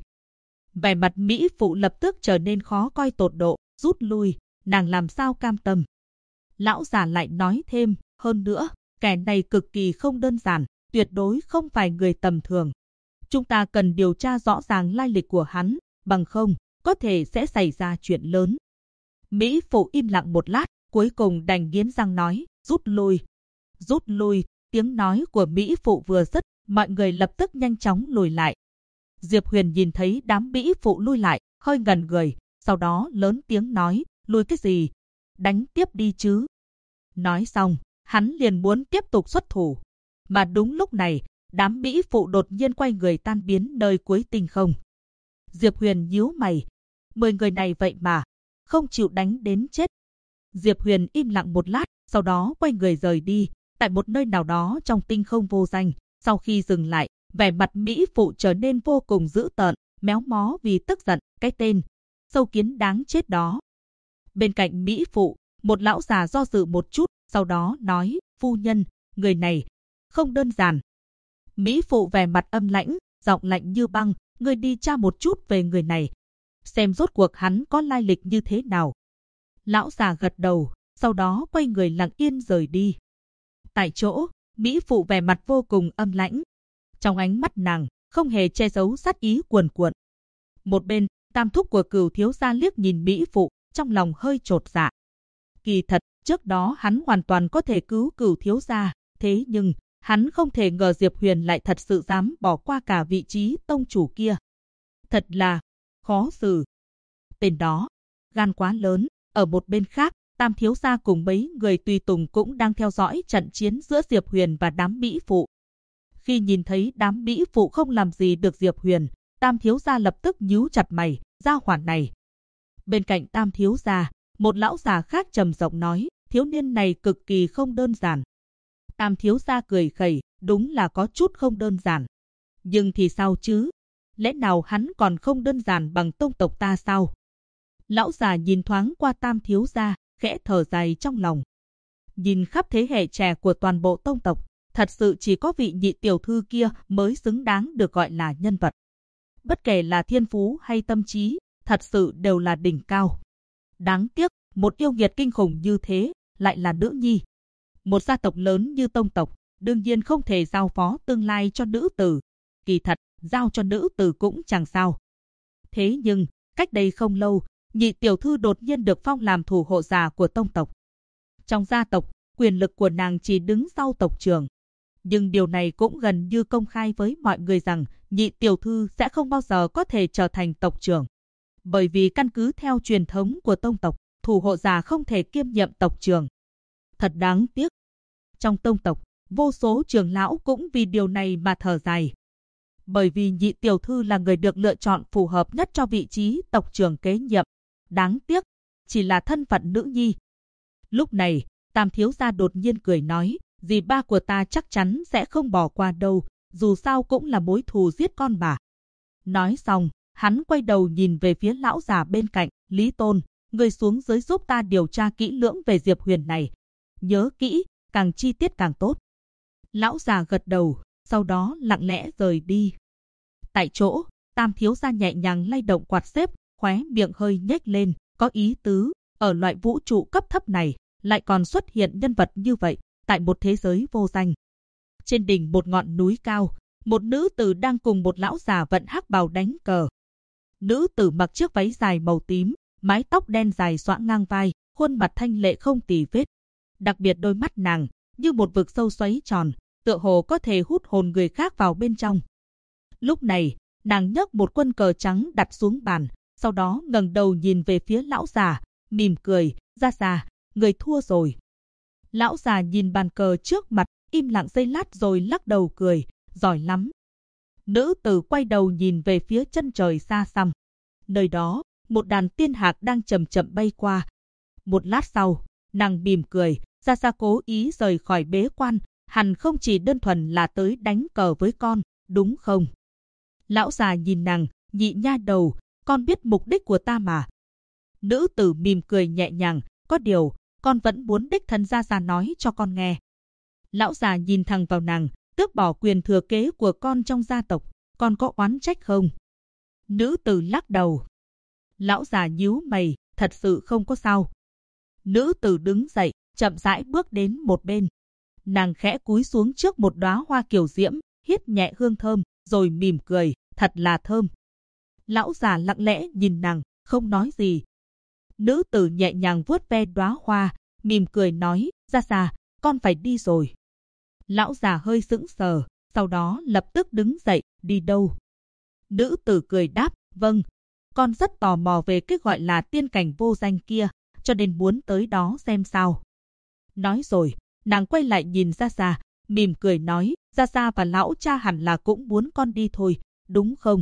[SPEAKER 1] Vẻ mặt Mỹ phụ lập tức trở nên khó coi tột độ, rút lui, nàng làm sao cam tâm. Lão già lại nói thêm, hơn nữa, kẻ này cực kỳ không đơn giản, tuyệt đối không phải người tầm thường. Chúng ta cần điều tra rõ ràng lai lịch của hắn, bằng không, có thể sẽ xảy ra chuyện lớn. Mỹ phụ im lặng một lát, cuối cùng đành nghiến răng nói, rút lui. Rút lui, tiếng nói của Mỹ phụ vừa dứt, mọi người lập tức nhanh chóng lùi lại. Diệp Huyền nhìn thấy đám Mỹ phụ lui lại, hơi ngẩn người, sau đó lớn tiếng nói, lui cái gì? Đánh tiếp đi chứ. Nói xong, hắn liền muốn tiếp tục xuất thủ. Mà đúng lúc này, đám Mỹ phụ đột nhiên quay người tan biến nơi cuối tinh không. Diệp Huyền nhíu mày. 10 người này vậy mà, không chịu đánh đến chết. Diệp Huyền im lặng một lát, sau đó quay người rời đi, tại một nơi nào đó trong tinh không vô danh. Sau khi dừng lại, vẻ mặt Mỹ phụ trở nên vô cùng dữ tợn, méo mó vì tức giận, cái tên sâu kiến đáng chết đó. Bên cạnh Mỹ phụ, một lão già do dự một chút, sau đó nói, phu nhân, người này không đơn giản. Mỹ phụ vẻ mặt âm lãnh, giọng lạnh như băng, ngươi đi tra một chút về người này, xem rốt cuộc hắn có lai lịch như thế nào. Lão già gật đầu, sau đó quay người lặng yên rời đi. Tại chỗ, Mỹ phụ vẻ mặt vô cùng âm lãnh. Trong ánh mắt nàng, không hề che giấu sát ý cuồn cuộn. Một bên, tam thúc của Cửu thiếu gia liếc nhìn Mỹ phụ, trong lòng hơi chột dạ. Kỳ thật, trước đó hắn hoàn toàn có thể cứu Cửu thiếu gia, thế nhưng hắn không thể ngờ Diệp Huyền lại thật sự dám bỏ qua cả vị trí tông chủ kia. Thật là khó xử. Tên đó, gan quá lớn. Ở một bên khác, Tam thiếu gia cùng mấy người tùy tùng cũng đang theo dõi trận chiến giữa Diệp Huyền và đám Mỹ phụ. Khi nhìn thấy đám Mỹ phụ không làm gì được Diệp Huyền, Tam thiếu gia lập tức nhíu chặt mày, gia hỏa này. Bên cạnh Tam thiếu gia, một lão già khác trầm giọng nói, thiếu niên này cực kỳ không đơn giản. Tam thiếu gia cười khẩy, đúng là có chút không đơn giản. Nhưng thì sao chứ? Lẽ nào hắn còn không đơn giản bằng tông tộc ta sao? Lão già nhìn thoáng qua Tam thiếu gia, khẽ thở dài trong lòng. Nhìn khắp thế hệ trẻ của toàn bộ tông tộc, thật sự chỉ có vị nhị tiểu thư kia mới xứng đáng được gọi là nhân vật. Bất kể là thiên phú hay tâm trí, thật sự đều là đỉnh cao. Đáng tiếc, một yêu nghiệt kinh khủng như thế, lại là nữ nhi. Một gia tộc lớn như tông tộc, đương nhiên không thể giao phó tương lai cho nữ tử. Kỳ thật, giao cho nữ tử cũng chẳng sao. Thế nhưng, cách đây không lâu, nhị tiểu thư đột nhiên được phong làm thủ hộ giả của tông tộc. Trong gia tộc, quyền lực của nàng chỉ đứng sau tộc trưởng. Nhưng điều này cũng gần như công khai với mọi người rằng nhị tiểu thư sẽ không bao giờ có thể trở thành tộc trưởng. Bởi vì căn cứ theo truyền thống của tông tộc, thủ hộ giả không thể kiêm nhiệm tộc trưởng. Thật đáng tiếc. Trong tông tộc, vô số trưởng lão cũng vì điều này mà thở dài. Bởi vì nhị tiểu thư là người được lựa chọn phù hợp nhất cho vị trí tộc trưởng kế nhiệm. Đáng tiếc, chỉ là thân phận nữ nhi. Lúc này, Tam thiếu gia đột nhiên cười nói, dì ba của ta chắc chắn sẽ không bỏ qua đâu, dù sao cũng là mối thù giết con bà. Nói xong, hắn quay đầu nhìn về phía lão già bên cạnh, Lý Tôn, người xuống dưới giúp ta điều tra kỹ lưỡng về Diệp Huyền này. Nhớ kỹ, càng chi tiết càng tốt. Lão già gật đầu, sau đó lặng lẽ rời đi. Tại chỗ, Tam thiếu gia nhẹ nhàng lay động quạt xếp, khóe miệng hơi nhếch lên, có ý tứ, ở loại vũ trụ cấp thấp này, lại còn xuất hiện nhân vật như vậy, tại một thế giới vô danh. Trên đỉnh một ngọn núi cao, một nữ tử đang cùng một lão già vận hắc bào đánh cờ. Nữ tử mặc chiếc váy dài màu tím, mái tóc đen dài xõa ngang vai, khuôn mặt thanh lệ không tì vết. Đặc biệt đôi mắt nàng, như một vực sâu xoáy tròn, tựa hồ có thể hút hồn người khác vào bên trong. Lúc này, nàng nhấc một quân cờ trắng đặt xuống bàn, sau đó ngẩng đầu nhìn về phía lão già, mỉm cười, ra già, người thua rồi. Lão già nhìn bàn cờ trước mặt, im lặng giây lát rồi lắc đầu cười, giỏi lắm. Nữ tử quay đầu nhìn về phía chân trời xa xăm. Nơi đó, một đàn tiên hạc đang chậm chậm bay qua. Một lát sau, nàng mỉm cười, ra ra cố ý rời khỏi bế quan, hẳn không chỉ đơn thuần là tới đánh cờ với con, đúng không? Lão già nhìn nàng, nhị nha đầu, con biết mục đích của ta mà. Nữ tử mỉm cười nhẹ nhàng, có điều, con vẫn muốn đích thân ra nói cho con nghe. Lão già nhìn thẳng vào nàng, tước bỏ quyền thừa kế của con trong gia tộc, con có oán trách không? Nữ tử lắc đầu. Lão già nhíu mày, thật sự không có sao. Nữ tử đứng dậy, chậm rãi bước đến một bên. Nàng khẽ cúi xuống trước một đóa hoa kiều diễm, hít nhẹ hương thơm, rồi mỉm cười, thật là thơm. Lão già lặng lẽ nhìn nàng, không nói gì. Nữ tử nhẹ nhàng vuốt ve đóa hoa, mỉm cười nói, ra già, con phải đi rồi. Lão già hơi sững sờ, sau đó lập tức đứng dậy, đi đâu? Nữ tử cười đáp, vâng, con rất tò mò về cái gọi là tiên cảnh vô danh kia, cho nên muốn tới đó xem sao. Nói rồi, nàng quay lại nhìn Gia Gia, mỉm cười nói, Gia Gia và lão cha hẳn là cũng muốn con đi thôi, đúng không?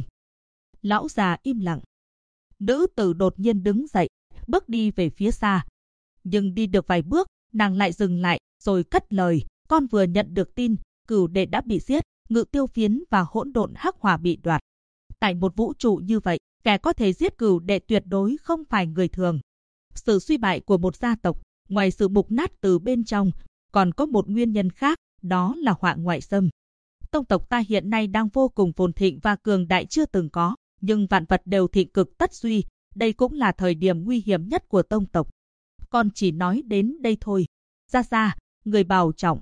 [SPEAKER 1] Lão già im lặng. Nữ tử đột nhiên đứng dậy, bước đi về phía xa. Nhưng đi được vài bước, nàng lại dừng lại, rồi cất lời, con vừa nhận được tin, Cửu đệ đã bị giết, Ngự Tiêu Phiến và Hỗn Độn Hắc Hỏa bị đoạt. Tại một vũ trụ như vậy, kẻ có thể giết Cửu đệ tuyệt đối không phải người thường. Sự suy bại của một gia tộc, ngoài sự mục nát từ bên trong, còn có một nguyên nhân khác, đó là họa ngoại xâm. Tông tộc ta hiện nay đang vô cùng phồn thịnh và cường đại chưa từng có, nhưng vạn vật đều thịnh cực tất suy, đây cũng là thời điểm nguy hiểm nhất của tông tộc. Con chỉ nói đến đây thôi. Ra, người bảo trọng.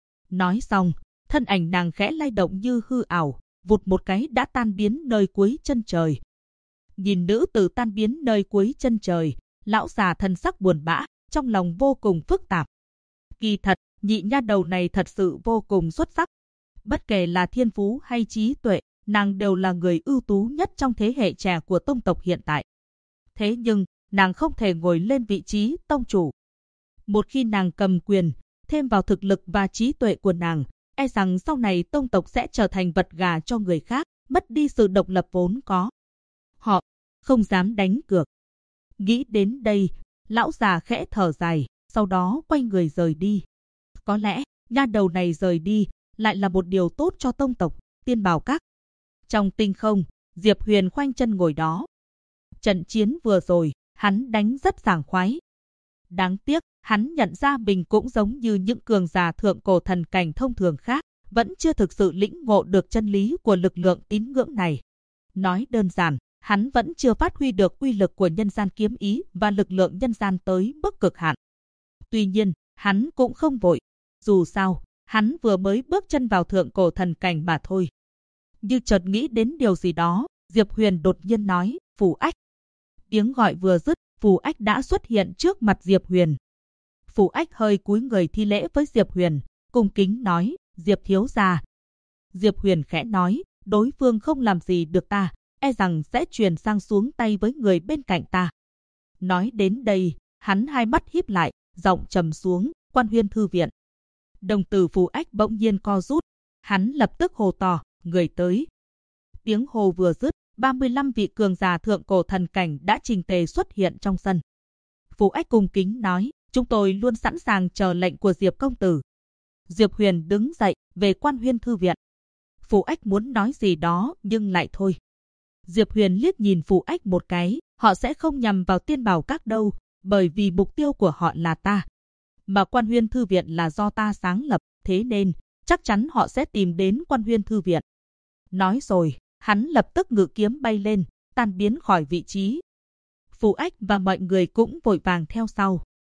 [SPEAKER 1] Nói xong, thân ảnh nàng khẽ lay động như hư ảo, vụt một cái đã tan biến nơi cuối chân trời. Nhìn nữ tử tan biến nơi cuối chân trời, lão già thân sắc buồn bã, trong lòng vô cùng phức tạp. Kỳ thật, nhị nha đầu này thật sự vô cùng xuất sắc. Bất kể là thiên phú hay trí tuệ, nàng đều là người ưu tú nhất trong thế hệ trẻ của tông tộc hiện tại. Thế nhưng, nàng không thể ngồi lên vị trí tông chủ. Một khi nàng cầm quyền, thêm vào thực lực và trí tuệ của nàng, e rằng sau này tông tộc sẽ trở thành vật gà cho người khác, mất đi sự độc lập vốn có. Họ không dám đánh cược. Nghĩ đến đây, lão già khẽ thở dài, sau đó quay người rời đi. Có lẽ, nha đầu này rời đi, lại là một điều tốt cho tông tộc, Tiên Bảo Các. Trong tinh không, Diệp Huyền khoanh chân ngồi đó. Trận chiến vừa rồi, hắn đánh rất sảng khoái. Đáng tiếc, hắn nhận ra mình cũng giống như những cường giả thượng cổ thần cảnh thông thường khác, vẫn chưa thực sự lĩnh ngộ được chân lý của lực lượng tín ngưỡng này. Nói đơn giản, hắn vẫn chưa phát huy được uy lực của nhân gian kiếm ý và lực lượng nhân gian tới mức cực hạn. Tuy nhiên, hắn cũng không vội. Dù sao, hắn vừa mới bước chân vào thượng cổ thần cảnh mà thôi. Như chợt nghĩ đến điều gì đó, Diệp Huyền đột nhiên nói, Phù Ách. Tiếng gọi vừa dứt, Phù Ách đã xuất hiện trước mặt Diệp Huyền. Phù Ách hơi cúi người thi lễ với Diệp Huyền, cung kính nói, Diệp thiếu gia. Diệp Huyền khẽ nói, đối phương không làm gì được ta, e rằng sẽ truyền sang xuống tay với người bên cạnh ta. Nói đến đây, hắn hai mắt híp lại, giọng trầm xuống, Quan Huyên thư viện. Đồng tử Phù Ách bỗng nhiên co rút, hắn lập tức hô to, người tới. Tiếng hô vừa dứt, 35 vị cường giả thượng cổ thần cảnh đã trình tề xuất hiện trong sân. Phù Ách cung kính nói, chúng tôi luôn sẵn sàng chờ lệnh của Diệp công tử. Diệp Huyền đứng dậy, về Quan Huyên thư viện. Phù Ách muốn nói gì đó, nhưng lại thôi. Diệp Huyền liếc nhìn Phù Ách một cái, họ sẽ không nhằm vào Tiên Bảo Các đâu, bởi vì mục tiêu của họ là ta. Mà Quan Huyên thư viện là do ta sáng lập, thế nên, chắc chắn họ sẽ tìm đến Quan Huyên thư viện. Nói rồi, hắn lập tức ngự kiếm bay lên, tan biến khỏi vị trí. Phù Ách và mọi người cũng vội vàng theo sau.